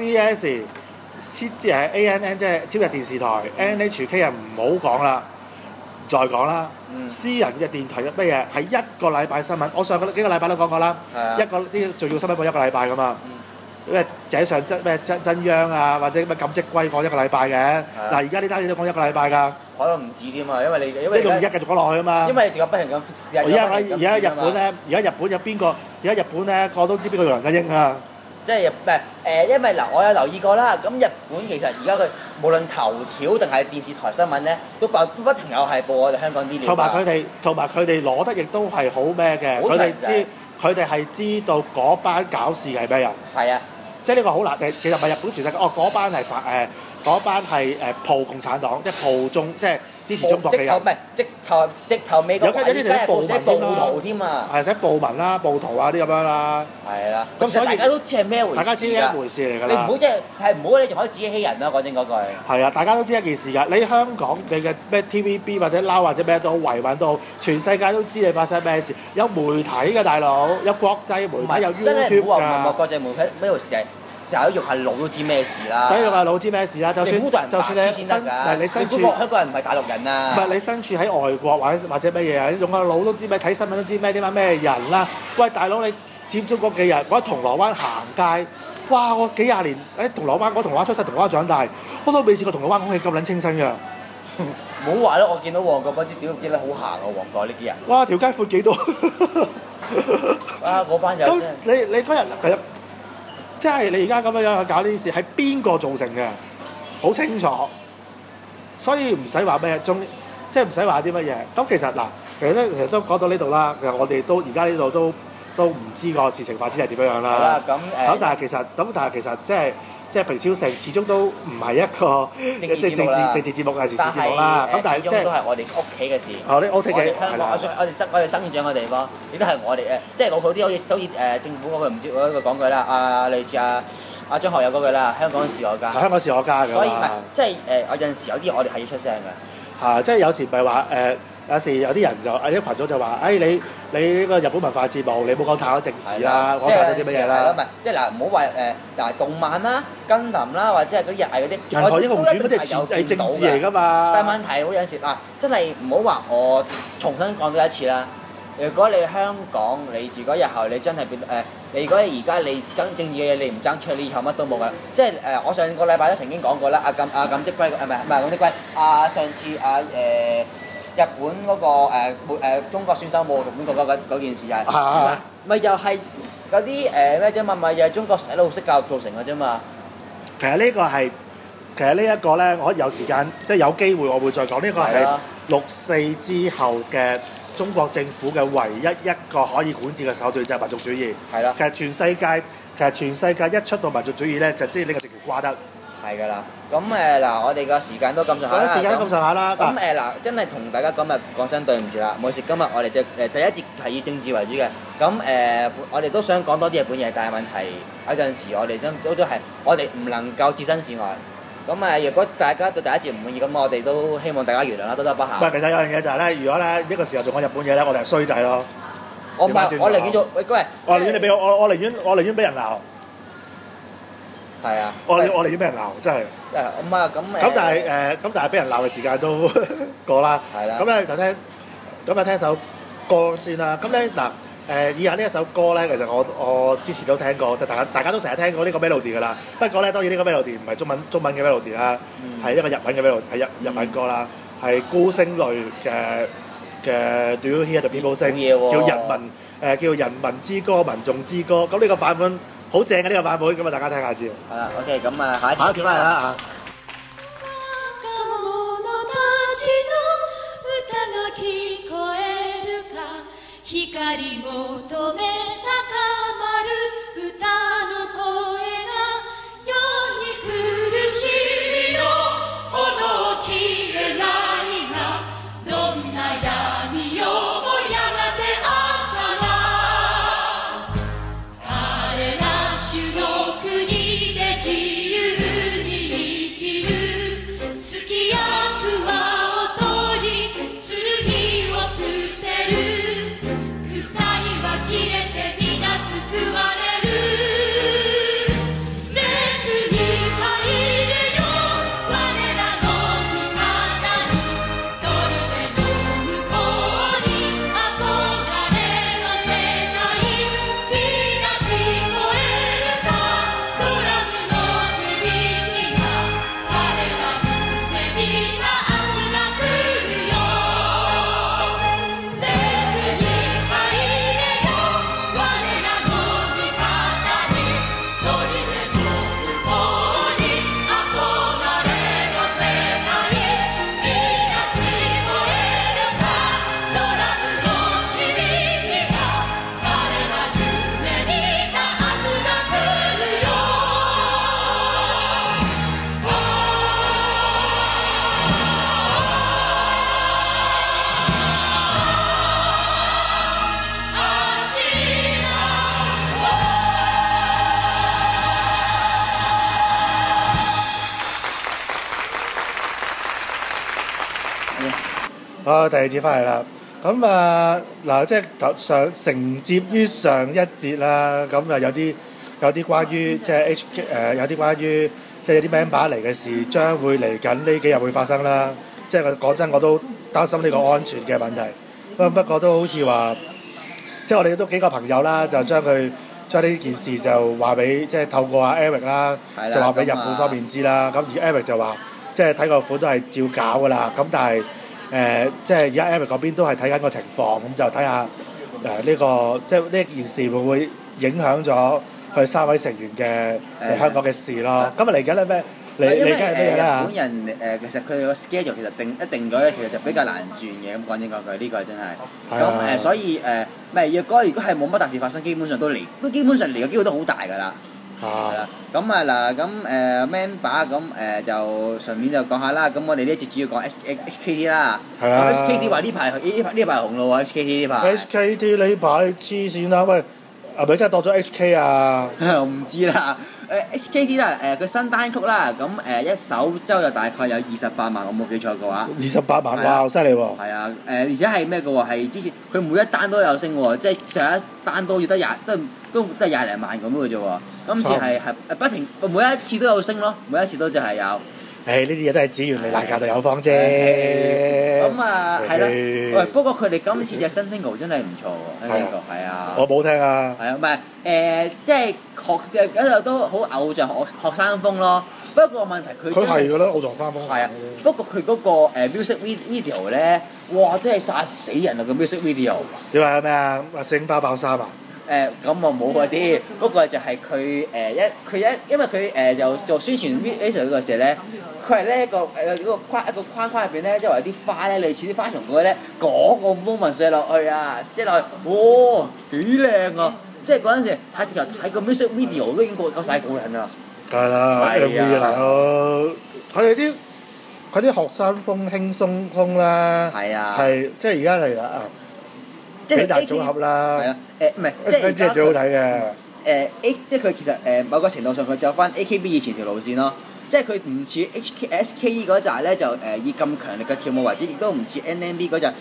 TBS 即係 ANN 即係朝日電視台 NHK 啊，唔好講啦。再講啦，私人嘅電台乜嘢係1個禮拜新聞，我上幾個禮拜都講過啦。一個啲重要新聞報1個禮拜㗎嘛，咩井上真央啊，或者咩錦織圭講1個禮拜嘅。嗱而家呢單嘢都講1個禮拜㗎。可能唔止添啊，因為你仲而家繼續講落去啊嘛。因為你仲有不停咁。而家日本咧，而家日本有邊個？而家日本咧，個都知邊個梁振英啊。即係因為嗱，我有留意過啦。咁日本其實而家佢無論頭條定係電視台新聞咧，都不停有係報我哋香港啲料。同埋佢哋攞得亦都係好咩嘅。佢哋係知道嗰班搞事係咩人。係啊，即係呢個好難。其實唔係日本全世界。嗰班係嗰班係抱共產黨，即係抱中，即係支持中國嘅人。唔係直頭美國有啲寫暴徒添啊！係寫暴民啦、暴徒啊啲咁樣啦。係啦。咁所以大家都知係咩回事？大家知一回事嚟㗎啦。你唔好唔好你仲可以自己欺人啦！講真嗰句。係啊，大家都知一件事㗎。你香港嘅咩 TVB 或者撈或者咩都好維穩都好，全世界都知你發生咩事。有媒體㗎大佬，有國際媒體，有 YouTube 㗎。真係唔好話唔係國際媒體咩回事係？第一肉係老都知咩事啦！第一肉係老知咩事啦！就算你身處香港人唔係大陸人啊！唔係你身處喺外國或者乜嘢啊？用個腦都知咩？睇新聞都知咩？點解咩人啦？喂，大佬你佔中嗰幾日，我喺銅鑼灣行街，哇！我幾廿年喺銅鑼灣，我銅鑼灣出世，銅鑼灣長大，我都未試過銅鑼灣空氣咁撚清新㗎。唔好話啦，我見到旺角嗰啲屌見得好行喎，旺角呢啲人。哇！條街闊幾多？ 哇！嗰班友咁真係你嗰日其實即係你而家咁樣去搞呢啲事，係邊個造成嘅？好清楚，所以唔使話咩，即係唔使話啲乜嘢。咁其實嗱，其實都講到呢度啦。其實我哋都而家呢度都唔知個事情發展係點樣樣係啦啦。 咁但係其實即係平超盛始終都唔係一個政治節目啦政治節目係時事節目啦。咁但係即係始終都係我哋屋企嘅事。 我哋屋企嘅香港，我哋生長嘅地方，亦都係我哋即係老土啲，好似政府嗰句唔知嗰個講句啦，類似阿張學友嗰句啦，香港是我家。 香港是我家㗎嘛。 所以唔係即係有陣時有啲我哋係要出聲嘅。 即係有時唔係話有時有啲人就有啲群組就話，你呢個日本文化節目，你冇講太多政治啦，講太多啲乜嘢啦。 唔係即係嗱，唔好話動漫啦、跟林啦，或者係嗰啲日藝嗰啲。 人海英雄傳嗰啲係政治嚟㗎嘛。 但係問題好有陣時真係唔好話我重新講多一次啦。如果你香港，如果日後你真係變你如果而家你爭政治嘅嘢你唔爭出，你以後乜都冇㗎。即係我上個禮拜都曾經講過啦，錦織圭唔係錦織圭，上次日本嗰個中國選手冇日本嗰件事係，咪又係嗰啲咩啫嘛？咪又係中國洗腦式教育造成嘅啫嘛。 其實呢一個咧，我有時間即係有機會，我會再講。呢個係6·4之後嘅中國政府嘅唯一一個可以管治嘅手段就係民族主義。係啦。其實全世界一出到民族主義咧，就即係呢個政權瓜得。係㗎啦。咁嗱，我哋個時間都咁上下啦。 時間都咁上下啦。 咁嗱，真係同大家今日講聲對唔住啦，唔好意思，今日我哋嘅第一節係以政治為主嘅。咁我哋都想講多啲日本嘢，但係問題有陣時我哋都係我哋唔能夠置身事外。咁如果大家對第一節唔滿意，咁我哋都希望大家原諒啦，多多包涵。 唔係，其實有樣嘢就係咧，如果咧呢個時候仲講日本嘢咧，我哋係衰仔咯。 我寧願做喂， 我寧願你俾我寧願俾人鬧。 係啊。 我寧願俾人鬧，真係。咁但係俾人鬧嘅時間都過啦。係啦。咁咧就聽首歌先啦。咁咧嗱以下呢一首歌咧，其實我之前都聽過，大家都成日聽過呢個 melody 㗎啦。不過咧，當然呢個 melody 唔係中文嘅 melody 啦，係一個日文嘅 melody，係日文歌啦，係孤星淚嘅 Do You Hear the People Sing，叫人民之歌、民眾之歌。咁呢個版本好正嘅呢個版本，咁大家聽下知。 係啦 ，OK， 咁下一節翻嚟啦嚇。 光求め高まる歌の声が世に苦しみの炎消えないがどんな闇夜もやがて朝が彼ら主の国で自由に生きるすきやくわを取り剣を捨てる切れて皆救われる熱に入れよ我らの味方に砦の向こうに憧れの世界皆聞こえるかドラムの響きが彼ら夢見た明日が来るよ熱に入れ我らの味方に砦の向こうに憧れの世界皆聞こえるかドラムの響きが彼ら夢見た明日が来るよ第二節翻嚟啦。咁嗱，即係承接於上一節啦。咁有啲關於即係有啲關於即係有啲 member 嚟嘅事，將會嚟緊呢幾日會發生啦。即係講真，我都擔心呢個安全嘅問題。不過都好似話，即係我哋都幾個朋友啦，就將呢件事就話俾即係透過阿 Eric 啦，就話俾日本方面知啦。咁而 Eric 就話，即係睇個款都係照搞㗎啦。咁但係即係而家 Eric 嗰邊都係睇緊個情況，咁就睇下呢個即係呢件事會唔會影響咗佢3位成員嘅嚟香港嘅事咯？咁啊嚟緊係咩？你因為緊係咩嘢啦？ 日本人其實佢哋個 schedule 其實定咗咧，其實就比較難轉嘅。咁講真講句，呢個真係咁所以如果係冇乜大事發生，基本上基本上嚟嘅機會都好大㗎啦。係啦，咁嗱，咁member 咁就順便就講下啦。咁我哋呢一節主要講 HKT 啦。 係啦。 HKT 話呢排紅路喎，HKT 呢排。 HKT 呢排黐線啦！喂，係咪真係當咗 HK 啊？ 我唔知啦。HKT 啦，佢新單曲啦，咁一首周就大概有28萬，我冇記錯嘅話。 28萬哇，好犀利喎！ 係啊，而且係咩嘅喎？係之前佢每一單都有升喎，即係上一單都要得都得20零萬咁嘅啫喎。今次係不停，每一次都有升咯，每一次都就係有。 呢啲嘢都係只緣你難教就有方啫。 咁係啦。喂，不過佢哋今次隻新 single 真係唔錯喎，新 single 係啊。 我冇聽啊。係啊，唔係即係嗰度都好偶像學生風咯。不過問題佢係㗎啦，偶像翻風。 係啊，不過佢嗰個music video 咧，哇！真係殺死人啊個 music video。 點話咩啊？星巴爆衫啊？ 咁我冇嗰啲，不過就係佢因為佢又做宣傳 video 嗰時咧，佢係咧一個框框入邊咧，即係話有啲花咧，類似啲花叢嗰個咧，嗰個 moment 射落去啊，射落去，哇幾靚啊！即係嗰陣時睇個 music video 都已經夠晒過癮啦。 梗係啦，有冇嘢嚟佢啲學生風輕鬆風啦。 係啊。 係即係而家嚟啦。幾大組合啦。 係啊。唔係，即係而家最好睇嘅。 即係佢其實某個程度上佢走翻 AKB 以前條路線咯，即係佢唔似 SKE 嗰陣咧就以咁強力嘅跳舞為主，亦都唔似 NMB 嗰陣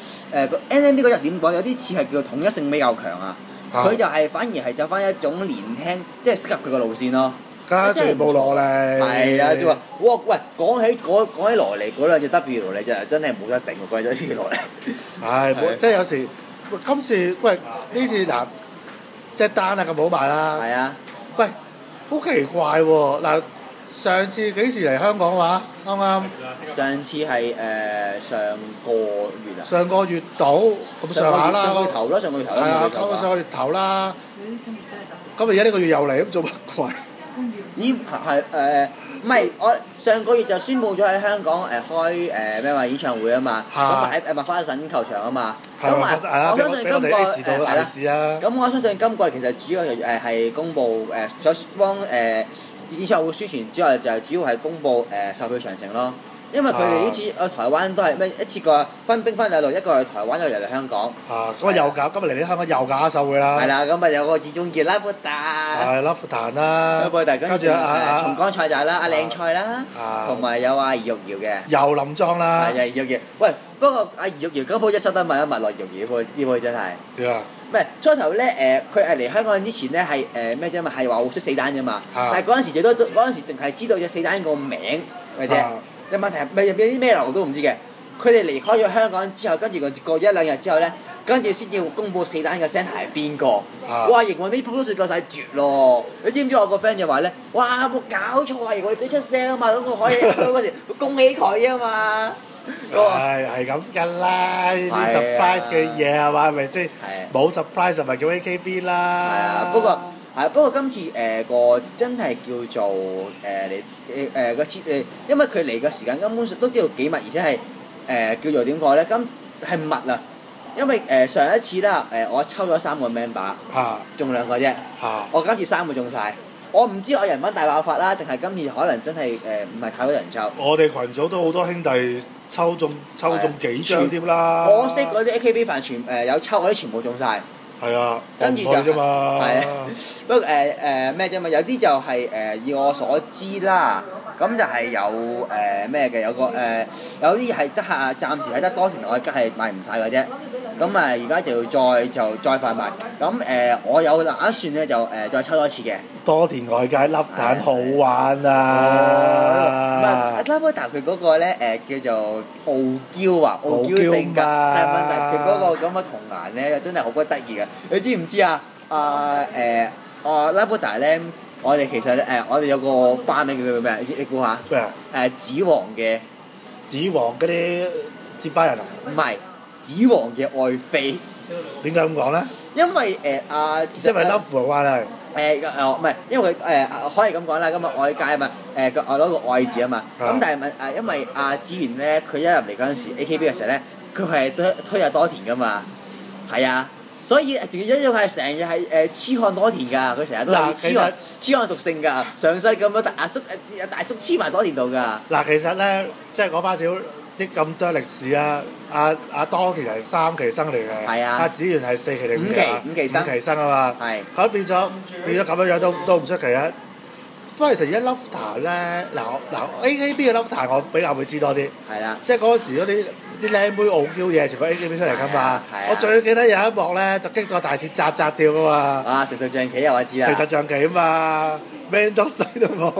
NMB 嗰陣點講？有啲似係叫統一性比較強啊。佢就係反而係走翻一種年輕，即係適合佢個路線咯。 加全部落嚟。 係啊，即係話哇喂，講起羅莉嗰兩隻 W 羅莉真係冇得頂喎，貴咗 W 羅莉。 係，即係有時今次喂呢次嗱。即係單啊咁好賣啦。 係啊。 喂，好奇怪喎！嗱，上次幾時嚟香港話？啱啱。上次係上個月啊。上個月到咁上下啦。上個月頭啦，上個月頭啦。係啊，上個月頭啦。咁而家呢個月又嚟，咁做乜鬼？ 咦係唔係我上個月就宣佈咗喺香港開咩話演唱會啊嘛，咁喺麥花臣球場啊嘛，咁我相信今個咁我相信今季其實主要係公佈想幫演唱會宣傳之外，就係主要係公佈售票詳情咯。因為佢哋呢次去台灣都係咩一次過分兵分兩路，一個去台灣，一個嚟香港。咁又搞，今日嚟啲香港又搞一首會啦。係啦，咁咪有個至中傑拉布達。係拉布達啦。跟住松江菜仔啦，阿靚菜啦，同埋有阿余玉瑤嘅。又林莊啦。係啊，余玉瑤。喂，不過阿余玉瑤今鋪一收得問一問落余玉瑤呢鋪真係。點啊？唔係初頭咧佢嚟香港之前咧係咩啫嘛？係話會出死蛋啫嘛。但係嗰陣時最多嗰陣時淨係知道隻死蛋個名嘅啫。有問題係有啲咩流都唔知嘅，佢哋離開咗香港之後，跟住過一兩日之後咧，跟住先至公佈死蛋嘅聲係邊個？哇！營運呢鋪都算夠晒絕咯！你知唔知我個 friend 就話咧？哇！冇搞錯啊！營運你出聲啊嘛，咁我可以收嗰時恭喜佢啊嘛！係咁㗎啦，呢啲 surprise 嘅嘢係嘛？係咪先？冇 surprise 就咪叫 AKB 啦。係啊，不過今次個真係叫做個因為佢嚟嘅時間根本上都叫做幾密，而且係叫做點講咧？係密啊！因為上一次啦，我抽咗3個 member， 中2個啫。我今次3個中晒。我唔知我人品大爆發啦，定係今次可能真係唔係太多人抽。我哋群組都好多兄弟抽中幾張添啦。我識嗰啲 AKB 飯有抽嗰啲全部中晒。係啊，跟住就係啊，不過咩啫嘛？有啲就係以我所知啦，咁就係有咩嘅，有個有啲係得下暫時係得多田，我而家係賣唔晒嘅啫。咁而家就再快賣。咁我有打算咧就再抽多次嘅。多田外界粒蛋好玩啊！唔係拉波達佢嗰個咧叫做傲嬌啊，傲嬌性格。但係問題佢嗰個咁嘅童顏咧，真係好鬼得意嘅。你知唔知啊？拉波達咧，我哋其實我哋有個花名叫咩？你估下？咩啊？子王嗰啲接班人啊？唔係。 子王嘅愛妃， 點解咁講咧？ 因為其實因為 love 嘅關係。 唔係，因為佢可以咁講啦，咁啊愛界啊嘛，我攞個愛字啊嘛，咁但係因為子源咧，佢一入嚟嗰陣時 AKB 嘅時候咧，佢係推阿多田噶嘛，係啊，所以仲要一樣係成日係痴漢多田㗎，佢成日都係痴漢屬性㗎，上世咁樣大叔黐埋多田度㗎。 嗱，其實咧，即係講翻少啲咁多歷史啊，阿多田係3期生嚟嘅， 係啊， 阿子源係4期定 5期生啊嘛， 係， 咁變咗咁樣都唔出奇啊！不過其實而家 Love 咧，嗱 AKB 嘅 Love 我比較會知多啲， 係啦， 即係嗰陣時嗰啲靚妹傲嬌嘢，全部 AKB 出嚟㗎嘛。我最記得有一幕咧，就激到大切扎跳㗎嘛。 啊，成實象棋又我知啦。 成實象棋啊嘛 ，man 都死都冇。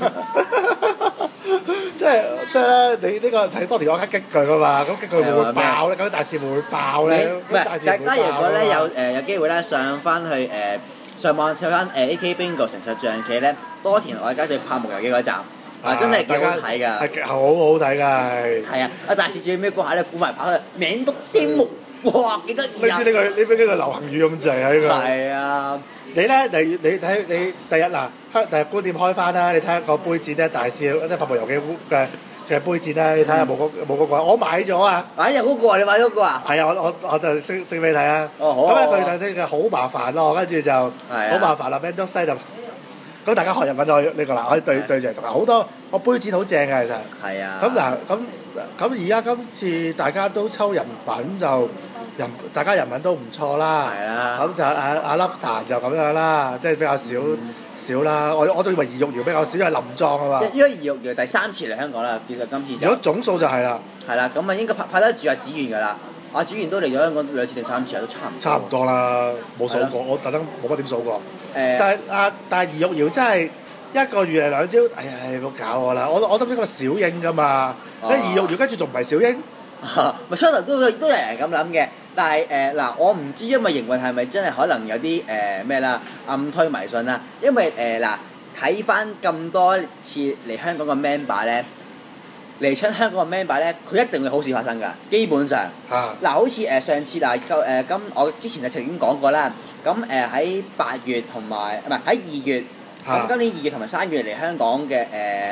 即係咧，你呢個係多條我激佢㗎嘛，咁激佢會唔會爆咧？咁大事會唔會爆咧？ 唔係，大家如果咧有機會咧上翻去上網睇翻AK Bingo 成實象棋咧，多田愛加對拍木遊記嗰集，真係幾好睇㗎， 係好好睇㗎係。 係啊！大事最尾嗰下咧，估埋跑去名讀仙木，哇幾得意啊！ 你知呢個流行語咁滯喺度。 係啊！ 你咧，你睇你第日嗱，第日官店開翻啦，你睇下個杯戰咧，大笑即係拍木遊記嘅杯戰咧，你睇下冇嗰個，我買咗啊！ 有嗰個你買咗個啊？ 係啊，我就識俾你睇啊！ 哦好。 咁咧佢就識嘅好麻煩咯，跟住就好麻煩啦 ，man 都西就咁大家學日文就呢個啦，可以對住嚟讀好多個杯戰好正嘅其實。 係啊。 咁嗱咁而家今次大家都抽人品就。大家人品都唔錯啦，咁就阿 Love 就咁樣啦，即係比較少啦。我都以為怡玉瑤比較少，因為林莊啊嘛。 因為怡玉瑤第3次嚟香港啦，其實今次如果總數就係啦。係啦，咁啊應該拍得住阿子源㗎啦。阿子源都嚟咗香港2次定3次啊，都差唔多啦，冇數過，我特登冇乜點數過。但係怡玉瑤真係1個月嚟2招，哎呀唔好搞我啦！我都呢個小英㗎嘛，怡玉瑤跟住仲唔係小英？ 咪初頭都有人咁諗嘅，但係我唔知，因為營運係咪真係可能有啲咩啦暗推迷信啦？因為睇翻咁多次嚟香港嘅 member 咧，嚟親香港嘅 member 咧，佢一定會好事發生㗎，基本上。好似上次我之前就曾經講過啦，咁喺8月同埋唔係喺2月。咁今年2月同埋3月嚟香港嘅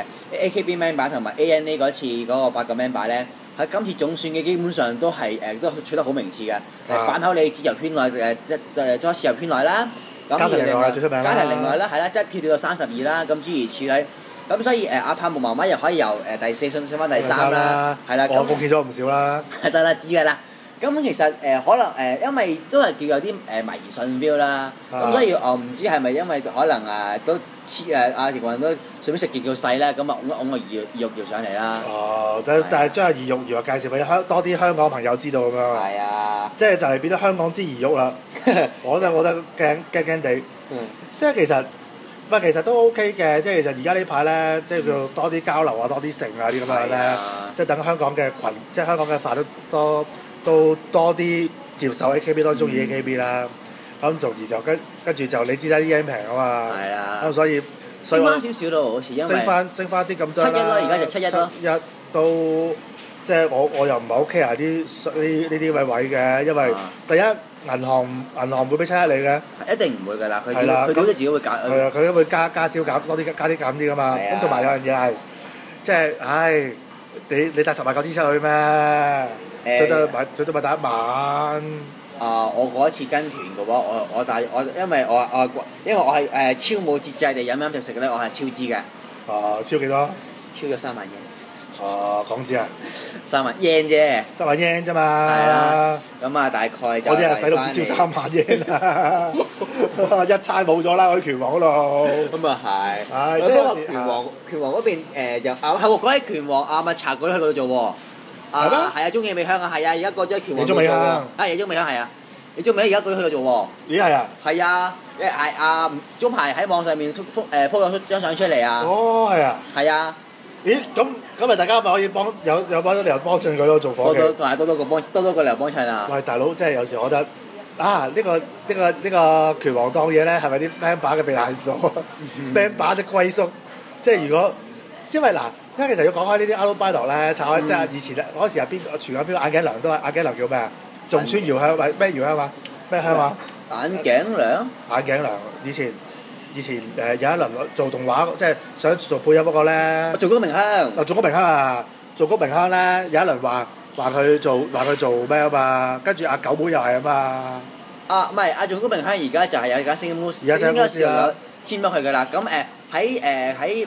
AKB member 同埋 ANA 嗰次嗰個8個 member 咧，喺今次總選嘅基本上都係都取得好名次嘅。板口你自由圈內再自由圈內啦，咁家庭另外最出名啦， 家庭另外啦，係啦，一跳到32啦，咁諸如此類。咁所以阿柏木媽媽又可以由第4上翻第3啦，係啦， 我貢獻咗唔少啦。 得啦，知㗎啦。咁其實可能因為都係叫有啲迷信 feel 啦，咁所以我唔知係咪因為可能都阿田運都順便食極叫細啦，咁我怡玉瑤上嚟啦。 但係將阿怡玉瑤介紹俾多啲香港朋友知道咁樣啊。 係啊， 即係就係變咗香港之怡玉啦。我覺得驚地。即係其實都 OK 嘅，即係其實而家呢排咧，即係叫多啲交流啊，多啲剩啊啲咁樣咧，即係等香港嘅群，即係香港嘅飯都多啲接受 AKB， 多中意 AKB 啦。咁從而就跟住就你知啦，啲嘢平啊嘛。係啊。咁所以升翻少少咯，好似因為升翻啲咁多啦。 71咯，而家就71咯。 71都即係我又唔係好 care 呢啲位嘅，因為第一銀行會俾71你嘅。一定唔會㗎啦，佢佢自己會減。係啊，佢都會加少減多啲，加啲減啲㗎嘛。咁同埋有樣嘢係，即係唉，你帶10萬9千出去咩？最多咪打1晚。 我嗰一次跟團嘅話，因為我係超冇節制地飲食嘅咧，我係超支嘅。 超幾多？ 超咗3萬日圓。 港紙啊 ？3萬 yen 啫。3萬 yen 啫嘛。 係啦。咁大概就。我啲人使到至少3萬 yen 啊！一餐冇咗啦，我喺拳王嗰度。咁啊係。係，即係拳王嗰邊又係喎，講起拳王咪茶館喺嗰度做喎。係咩？係啊，中野美香啊，係啊，而家過咗拳王做喎。中美香。係中美香係啊，你中美而家過咗去度做喎。咦係啊？係啊，係早排喺網上面鋪咗張相出嚟啊。哦，係啊。係啊。咦？咁咪大家咪可以有幫咗理由幫襯佢咯，做夥計。多個理由幫襯啊。喂，大佬，即係有時我覺得呢個拳王當嘢咧，係咪啲 member 嘅避難所？member 的歸宿，即係如果因為嗱。 因為其實要講開呢啲 Out Battle 咧，炒開即係以前嗰時係邊個全港邊個眼鏡娘都係眼鏡娘叫咩啊？仲村遙香係咩遙香啊？咩香啊？ 眼鏡娘。 眼鏡娘以前有一輪做動畫，即係想做配音嗰個咧。 做高明香。 做高明香啊！做高明香咧有一輪話佢做咩啊嘛？跟住阿九妹又係啊嘛。 唔係做高明香而家就係有間聲音公司， 而家聲音公司啦， 簽咗佢㗎啦。咁喺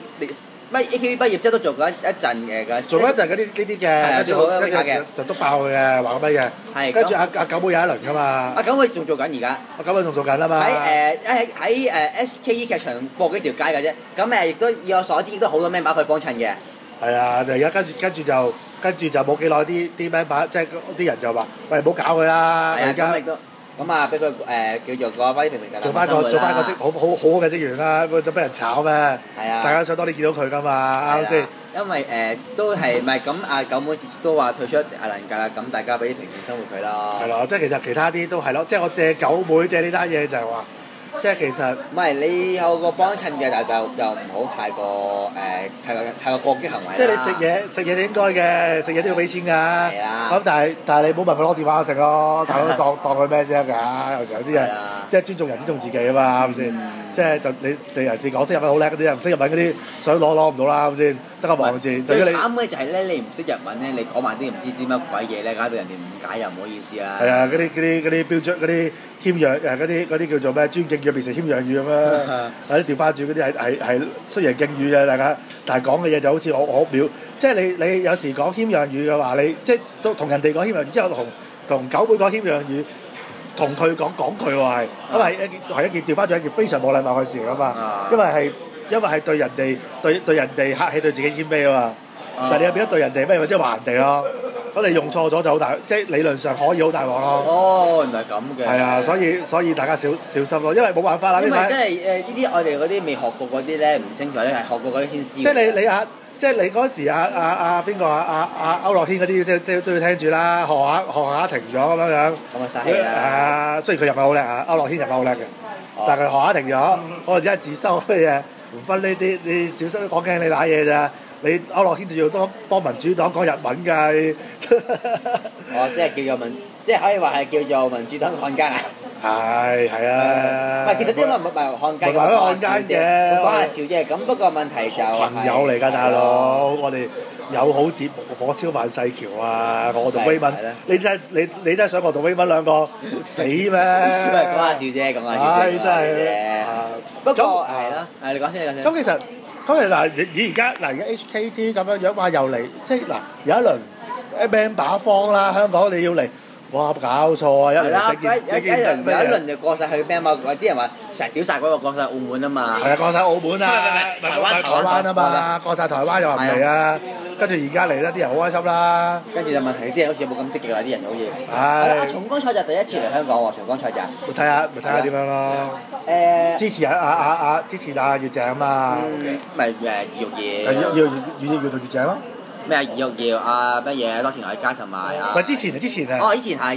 AKB 畢業即係都做過一陣嘅做過一陣嗰啲呢啲嘅，跟住就督爆佢嘅話乜嘅。係。跟住阿九妹有一輪㗎嘛。 阿九妹仲做緊而家。阿九妹仲做緊啊嘛。 喺SKE 劇場播幾條街㗎啫。咁亦都以我所知，亦都好多 member 佢幫襯嘅。 係啊，而家跟住就冇幾耐啲 member 即係啲人就話：喂，唔好搞佢啦！ 係啊，咁亦都。咁啊，俾佢叫做個威平平做翻個好嘅職員啦，就俾人炒咩？係啊！大家想多啲見到佢㗎嘛，啱先？ 因為都係咪咁？阿九妹都話退出藝能界啦，咁大家俾啲平平生活佢咯。係咯， 即係其他啲都係咯，即係我借九妹借呢單嘢就係話，即係其實唔係你有個幫襯嘅，但係就唔好太過過激行為。 即係你食嘢就應該嘅，食嘢都要俾錢㗎。係啊。咁但係你唔好問佢攞電話食咯，大佬當佢咩先得㗎？有時候有啲人即係尊重人尊重自己啊嘛，係咪先？即係就你尤其是講識日文好叻嗰啲人，唔識日文嗰啲想攞唔到啦，係咪先？得個望字。 最慘嘅就係咧，你唔識日文咧，你講埋啲唔知啲乜鬼嘢咧，搞到人哋誤解又唔好意思啦。 係啊，嗰啲標準嗰啲謙讓嗰啲叫做咩尊敬語變成謙讓語咁啦。有啲調翻轉嗰啲係雖然敬語嘅大家，但係講嘅嘢就好似我表，即係你有時講謙讓語嘅話，你即係都同人哋講謙讓語，之後同九妹講謙讓語。同佢講佢喎係，因為係一件調翻轉一件非常冇禮貌嘅事啊嘛，因為係對人哋對人哋客氣，對自己謙卑啊嘛，但係你又變咗對人哋咩？或者話人哋咯，咁你用錯咗就好大，即係理論上可以好大鑊咯。 哦，原來咁嘅。係啊，所以大家小心咯，因為冇辦法啦。 因為即係呢啲我哋嗰啲未學過嗰啲咧唔清楚咧，係學過嗰啲先知。 即係即係你嗰時邊個區諾軒嗰啲都要聽住啦，學下停咗咁樣。 咁啊嘥氣啦！ 雖然佢入面好叻啊，區諾軒入面好叻嘅，但係佢學下停咗，我哋只係自修嘅嘢，唔分呢啲，你小心講驚你賴嘢咋？你區諾軒仲要幫民主黨講日文㗎。 即係叫做即係可以話係叫做民主黨漢奸啊！ 係啊！ 唔係，其實啲唔係漢奸， 漢奸嘅， 講下笑啫。咁不過問題就朋友嚟㗎，大佬，我哋友好節目火燒萬世橋啊！我同威文，你真係想我同威文兩個死咩？ 講下笑啫，講下笑啫。 真係。 不過係咯，你講先。 咁其實嗱，你而家HKT 咁樣話又嚟，即係嗱有一輪 member 荒啦，香港你要嚟。哇！搞錯啊！有一輪就過晒去咩嘛？啲人話成日屌晒嗰個過晒澳門啊嘛。係啊，過晒澳門啊，台灣啊嘛，過晒台灣又話唔嚟啊。跟住而家嚟啦，啲人好開心啦。跟住就問題，啲人好似冇咁積極啦，啲人好似。係。松江菜就第一次嚟香港喎，松江菜就。咪睇下點樣咯。支持阿月靜啊嘛。 咪姚葉。 要同月靜咯。 咩啊？姚乜嘢？多田愛佳同埋啊！ 喂，之前啊！ 哦，以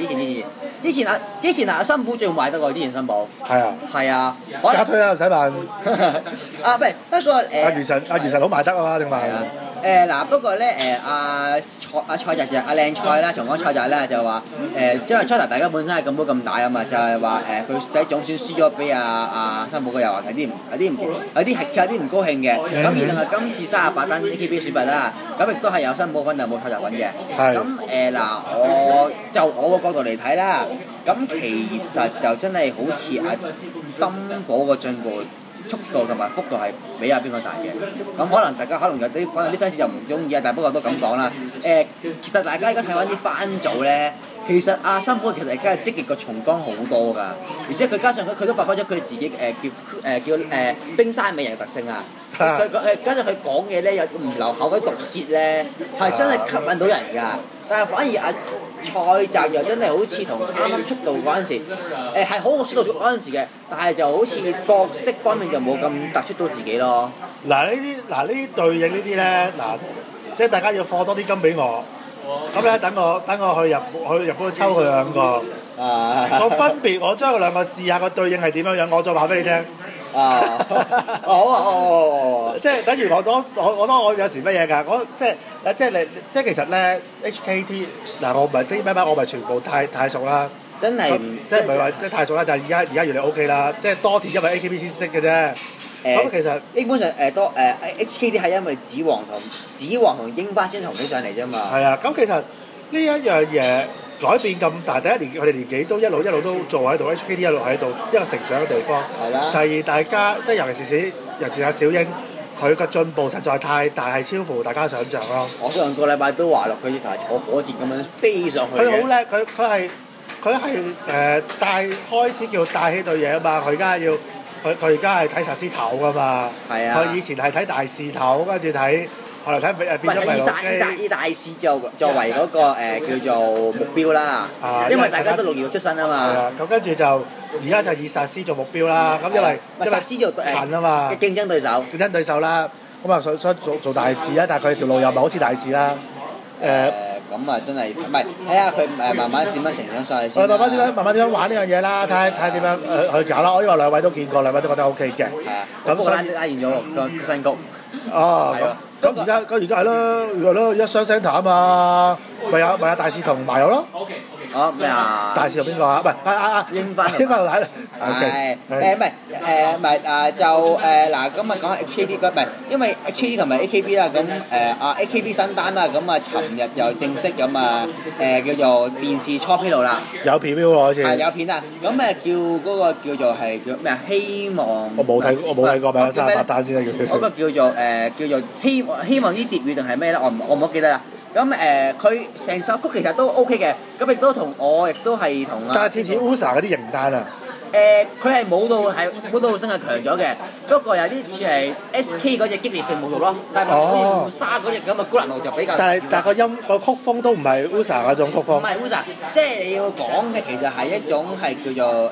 前新抱最賣得過，之前新抱。係啊。係啊。 加推啦，唔使問。 唔係，不過阿余神好賣得啊嘛，定賣？ 嗱，不過咧蔡日就阿靚菜啦，松江蔡日咧就話因為初頭大家本身係咁高咁大啊嘛，就係話佢喺總選輸咗俾阿新抱，佢又話有啲唔高興嘅。咁然後今次38單 AKB 選拔啦，咁亦都係有新抱份，但冇蔡日揾嘅。咁嗱，我個角度嚟睇啦，咁其實就真係好似阿金寶個進步速度同埋幅度係比阿邊個大嘅，咁可能大家有啲可能啲 fans 就唔中意啊，但不過都咁講啦。其實大家而家睇翻啲番組咧，其實阿新寶其實而家係積極過松江好多㗎，而且佢加上佢都發揮咗佢自己叫冰山美人嘅特性啊。佢加上佢講嘢咧有唔流口嗰啲毒舌咧，係真係吸引到人㗎。但係反而阿蔡澤又真係好似同啱啱出道嗰陣時，係好過出道嗰陣時嘅，但係就好似角色方面就冇咁突出到自己咯。 呢啲對應呢啲咧，即係大家要放多啲金俾我，咁咧等我去日本抽佢兩個，個分別我將佢兩個試下個對應係點樣樣，我再話俾你聽。 啊，哦， 即係等於我有時乜嘢㗎？即係其實咧 HKT 嗱，我唔係啲咩我唔係全部太熟啦。 真係即係唔係話即係太熟啦？但係而家越嚟 OK 啦。即係多田因為 AKB 先識嘅啫。咁其實基本上HKT 係因為子王同櫻花先同起上嚟啫嘛。 係啊，咁其實呢一樣嘢改變咁大，第一年佢哋年紀都一路都做喺度 ，HKT 一路喺度一個成長嘅地方。 係啦。 第二，大家即係尤其是阿小英，佢嘅進步實在太大，係超乎大家想象咯。 我上個禮拜都話咯，佢就係坐火箭咁樣飛上去。 佢好叻，佢係開始叫帶起對嘢啊嘛！佢而家係睇薩斯頭噶嘛。係啊。佢以前係睇大士頭，跟住睇。後來睇變咗迷路機。 以大師作為嗰個叫做目標啦，因為大家都6月出身啊嘛。 係啊，咁跟住就而家就以薩斯做目標啦。咁因為薩斯做近啊嘛， 競爭對手啦。 咁啊想做大事啦，但係佢條路又唔係好似大事啦。 咁啊真係唔係睇下佢慢慢點樣成長上去先。 慢慢點樣玩呢樣嘢啦，睇下點樣去搞啦。我因為兩位都見過，兩位都覺得 OK 嘅。係啊。咁所以拉現咗個新高。 哦。咁而家係咯，而家雙聲塔啊嘛，咪有大士同麻友咯。 哦咩啊？ 大士同邊個啊？唔係櫻花同奶奶。 係唔係就嗱咁啊講下 HKT 唔係，因為 HKT 同埋 AKB 啦，咁AKB 新單啦，咁啊尋日就正式咁啊叫做電視初披露啦。有片喎好似。係有片啊，咁叫嗰個叫做係叫咩啊？希望。我冇睇過咪38單先啦叫。嗰個叫做希望呢碟語定係咩咧？我唔好記得啦。咁佢成首曲其實都 OK 嘅，咁亦都我亦都係同啊。但係似唔似 USA 嗰啲型單啊？佢係舞蹈性係強咗嘅，不過有啲似係 SK 嗰隻激烈性舞蹈咯，但係好似烏沙嗰隻咁嘅高難度就比較。但係個曲風都唔係 USA 嗰種曲風。唔係 USA，即係你要講嘅其實係一種係叫做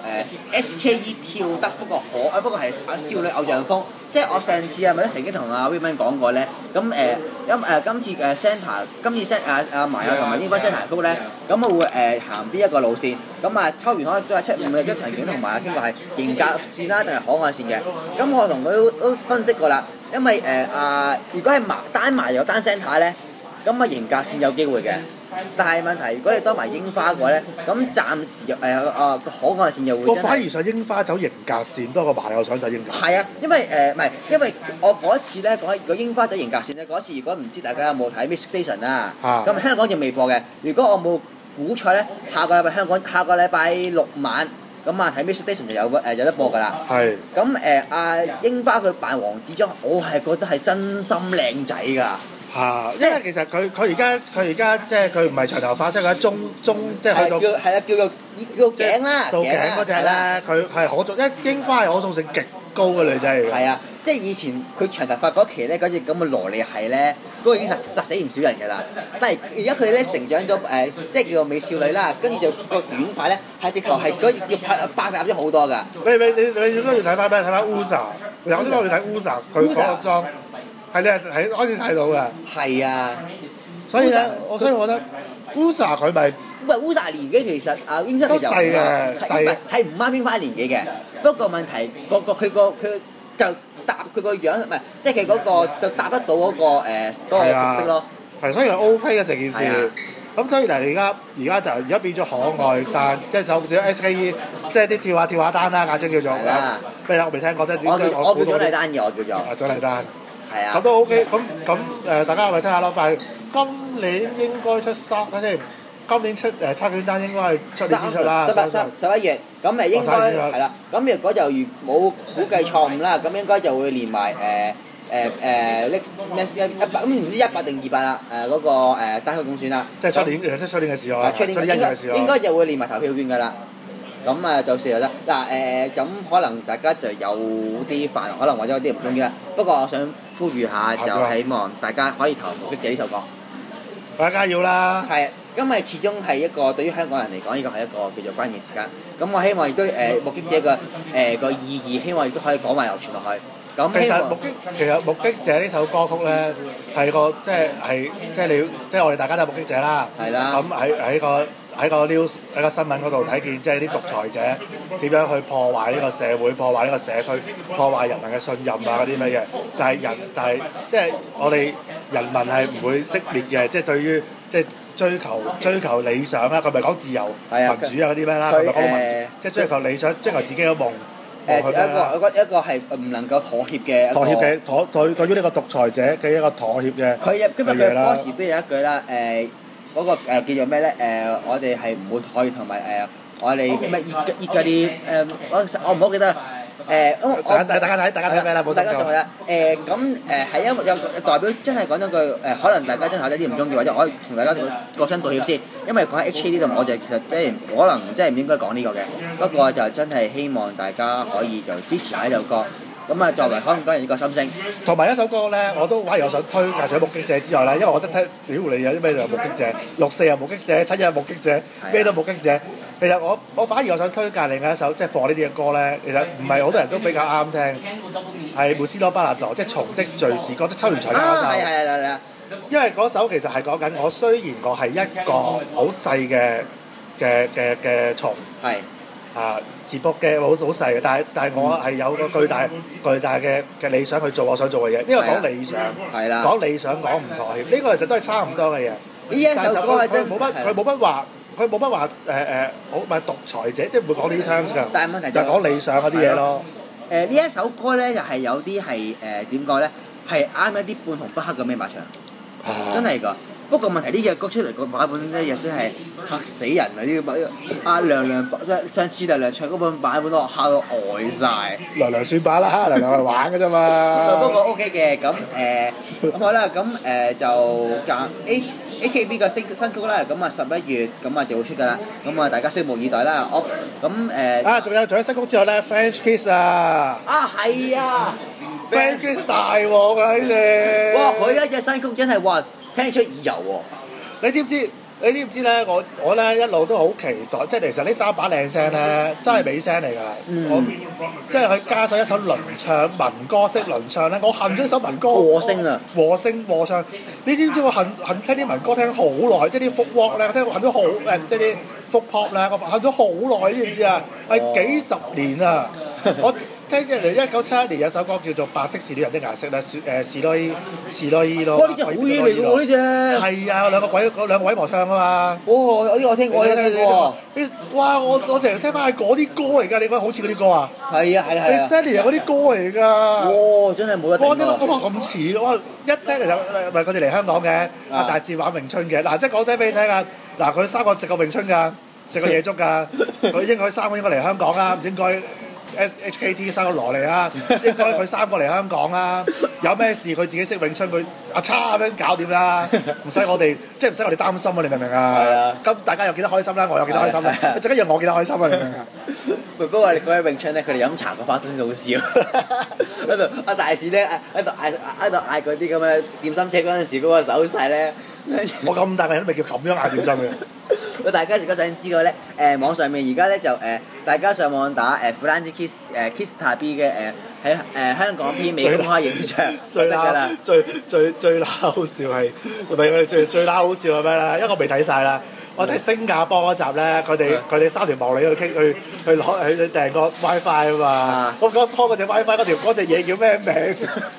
SKE 跳得，不過係少女偶像風。即係我上次係咪都曾經同阿 Raymond 講過咧？咁今次Center 今次埋啊同埋櫻花 Center 曲咧，咁我會行邊一個路線？咁啊抽完可能都係75嘅，都曾經同埋阿經過係型格線啦，定係可愛線嘅。咁我同佢都分析過啦，因為如果係單埋有單 Center 咧，咁啊型格線有機會嘅。但係問題，如果你多埋櫻花嘅話咧，咁暫時可愛線又會。我反而想櫻花走型格線多過麻友想走櫻格線。係啊，因為唔係，因為我嗰一次咧講個櫻花走型格線咧，嗰一次如果唔知大家有冇睇 Miss Station 啊，咁香港仲未播嘅。如果我冇估錯咧，下個禮拜6晚，咁啊睇 Miss Station 就有得播㗎啦。係。咁櫻花佢扮黃子莊，我係覺得係真心靚仔㗎。因為其實佢而家即係佢唔係長頭髮，即係佢中即係去到叫做頸啦，到頸嗰隻咧，佢係可塑，因為櫻花係可塑性極高嘅女仔嚟嘅。係啊，即係以前佢長頭髮嗰期咧，嗰隻咁嘅蘿莉係咧，嗰個已經實死唔少人㗎啦。但係而家佢咧成長咗即係叫做美少女啦，跟住就個短髮咧係直頭係嗰要爆搭咗好多㗎。你應該要睇翻咩？睇翻 USA， 有啲我要睇 USA， 佢嗰個裝。係你係開始睇到嘅。係啊，所以咧，我覺得 USA 佢咪唔係 USA 年紀其實櫻花其實細嘅，係唔啱櫻花年紀嘅。不過問題佢就搭佢個樣唔係，即係佢嗰個就搭得到嗰個角色咯。係，所以係 OK 嘅成件事。咁所以嗱，而家變咗可愛單，即係就似 SKE， 即係啲跳下單啦，簡稱叫做。係啦。咩我未聽過啫。我叫咗麗丹嘅，我叫做。咗麗丹。係啊，咁都 OK，咁大家咪聽下咯。但係今年應該出睇先，今年出測卷單應該係出年先出啦。11月，咁應該係啦。咁如果就如冇估計錯誤啦，咁應該就會連埋咁唔知100定200啦。嗰個單曲總選啦。即係出年嘅時候啊！出年嘅時候應該就會連埋投票券㗎啦。咁到時就得嗱咁可能大家就有啲煩惱，可能或者有啲唔中意啦。不過我想呼籲下，就希望大家可以投目擊者呢首歌。大家要啦。係，因為始終係一個對於香港人嚟講，呢個係一個叫做關鍵時間。咁我希望亦都目擊者個意義，希望亦都可以廣為流傳落去。咁其實目擊者呢首歌曲咧係個即係我哋大家都係目擊者啦。係啦。咁喺個喺個 news 喺個新聞嗰度睇見，即係啲獨裁者點樣去破壞呢個社會、破壞呢個社區、破壞人民嘅信任啊嗰啲乜嘢。但係即係我哋人民係唔會熄滅嘅，即係對於即係追求理想啦。佢咪講自由、民主啊嗰啲咩啦？佢咪講即係追求理想、追求自己嘅夢。 一個係唔能夠妥協嘅對於呢個獨裁者嘅一個妥協嘅今日佢嗰時都有一句啦，嗰個叫做咩咧？我哋係唔會妥協同埋我哋咩依家啲我唔好記得啦。大家睇咩啦？冇大家上去啦。咁係因為有代表真係講咗句可能大家真係有啲唔中意，或者我同大家個身道歉先。因為講喺 HK 呢度，我就其實即係可能真係唔應該講呢個嘅。不過就真係希望大家可以就支持下呢首歌。咁啊，作為香港人一個心聲。同埋一首歌咧，我都反而我想推介除咗目擊者之外咧，因為我覺得屌你有啲咩就目擊者，64又目擊者，7一又目擊者，咩都目擊者。其實我反而我想推介另外一首即係放呢啲嘅歌咧，其實唔係好多人都比較啱聽，係梅斯多巴納朵，即係蟲的敘事歌，即係秋元才加嗰首。係。因為嗰首其實係講緊我雖然我係一個好細嘅蟲。係。字幕嘅好細嘅，但係我係有個巨大嘅理想去做我想做嘅嘢。呢個講理想，講理想講唔妥協，呢個其實都係差唔多嘅嘢。但係佢冇乜話好唔係獨裁者，即係唔會講呢啲 terms 㗎。但係問題就係講理想嗰啲嘢咯。 呢一首歌咧，又係有啲係點講咧，係啱一啲半紅不黑嘅咩馬場，真係㗎。不過問題呢隻歌出嚟個版本咧，又真係嚇死人啊！呢個阿亮上次亮唱嗰本版本都嚇到呆晒。 亮算把啦，亮係玩嘅啫嘛。 不過 OK 嘅，咁好啦，咁就揀 AKB 嘅新曲啦，咁啊11月咁啊就會出㗎啦，咁啊大家拭目以待啦。咁仲有新曲之後咧 ，French Kiss 啊！ 係啊 ，French Kiss 大鑊㗎呢啲。 哇！佢一隻新曲真係話〜聽出耳油喎！ 你知唔知咧？我咧一路都好期待，即係其實呢3把靚聲咧，真係美聲嚟㗎。即係佢加上一首輪唱民歌式輪唱咧，我恨咗一首民歌和聲啊！ 和唱，你知唔知我恨聽啲民歌聽好耐，即係啲 folk rock 咧，我聽恨咗好即係啲 folk pop 咧，我恨咗好耐，知唔知啊？係幾十年啊！我聽嘅嚟1971年有首歌叫做《白色是戀人的顏色》咧，士多伊咯。 哇！呢隻好嘢嚟㗎喎，呢隻。係啊，兩個鬼魔唱啊嘛。 哦，呢個我聽過， 哇！我淨係聽翻係嗰啲歌嚟㗎，你覺得好似嗰啲歌啊？ 係啊。 你 Sandy 係嗰啲歌嚟㗎。 哇！真係冇得頂啊！ 哇！咁似哇！一聽其實唔係佢哋嚟香港嘅，阿大志玩詠春嘅。嗱，即係講聲俾你聽啊！嗱，佢3個食過詠春㗎，食過夜粥㗎。佢3個應該嚟香港啦，唔應該。HKT 3個羅嚟啦，應該佢3個嚟香港啦。有咩事佢自己識詠春，佢阿叉咁樣搞掂啦，唔使我哋即係唔使我哋擔心啊！你明唔明啊？係啊。咁大家又記得開心啦，我又記得開心啦，最緊要我記得開心啊！你明唔明啊？ 不過你講起詠春咧，佢哋飲茶嗰 part 先好笑。喺度阿大使咧喺度嗌嗰啲咁嘅點心車嗰陣時嗰個手勢咧， 我咁大個人都未叫咁樣嗌點心嘅。 大家如果想知道咧，網上面而家咧就大家上網打French Kiss Tabi 嘅喺香港片尾公開影唱最撈好笑係咪？最撈好笑係咩咧？因為我未睇晒啦，我睇新加坡嗰集咧，佢哋3條毛女去攞去訂個 WiFi 啊嘛。我講拖嗰隻 WiFi 嗰隻嘢叫咩名？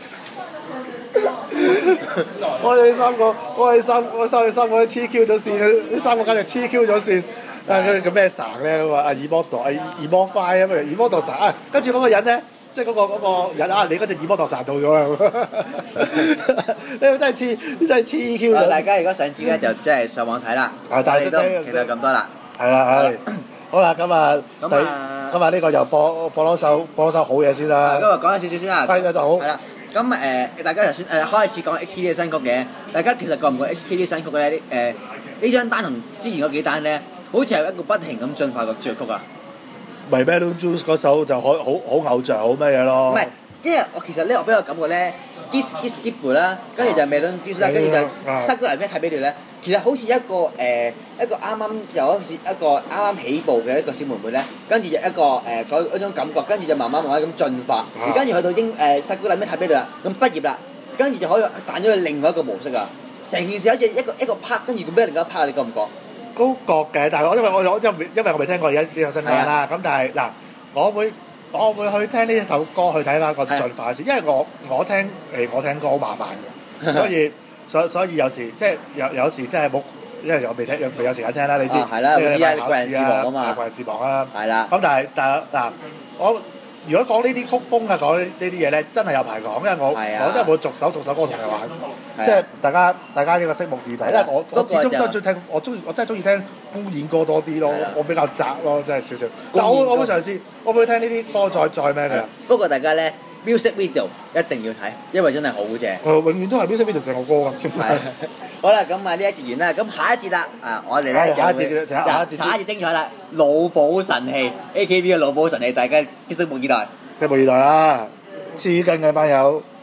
我哋三個都黐 Q 咗線，呢3個簡直黐 Q 咗線。佢叫咩神咧？咁啊，阿爾摩多快啊嘛，爾摩多神啊。跟住嗰個人咧，即係嗰個人啊，你嗰隻爾摩多神到咗啦。你真係黐 Q 咗。 大家如果想知咧，就即係上網睇啦。但係都其實咁多啦。係啦，好啦，咁啊呢個又播多首好嘢先啦。 今日講下少少先啦。 係就好。係啦。 咁大家頭先開始講 HKT 嘅新曲嘅，大家其實覺唔覺 HKT 新曲咧？呢張單同之前嗰幾單咧，好似係一個不停咁進化嘅主題曲啊。 咪 Melon Juice 嗰首就好偶像好咩嘢咯？ 唔係，即係我其實咧，我俾我感覺咧 ，skip 啦，跟住就 Melon Juice 啦，跟住就塞咗嚟咩睇俾你咧。其實好似一個啱啱又好似一個啱啱起步嘅一個小妹妹咧，跟住就一個嗰種感覺，跟住就慢慢咁進化，而跟住去到塞咗嚟咩睇俾你啦，咁畢業啦，跟住就可以彈咗去另外一個模式啊！成件事好似一個 part，跟住佢咩另一個 part，你覺唔覺？ 都覺嘅，但係因為我未聽過而家呢個新歌啦，咁但係嗱，我會去聽呢一首歌去睇翻個進化先，因為我聽歌好麻煩嘅，所以有時即係有時真係冇，因為我未有時間聽啦，你知係啦，我知啊，個人事忙啊嘛， 個人事忙啦， 係啦。 咁但係嗱，我如果講呢啲曲風啊，講呢啲嘢咧，真係有排講，因為我真係冇逐首歌同你玩，即係大家呢個拭目以待，因為我始終都中意聽，我真係中意聽孤演歌多啲咯，我比較宅咯，真係少少。但我會嘗試，我會聽呢啲歌再咩嘅。 不過大家咧 music video 一定要睇，因為真係好正。 永遠都係 music video 成個歌㗎。 係。好啦，咁啊呢一節完啦，咁下一節啦，我哋咧下一節精彩啦，腦補神器 AKB 嘅腦補神器，大家拭目以待。 拭目以待啦，黐筋嘅班友。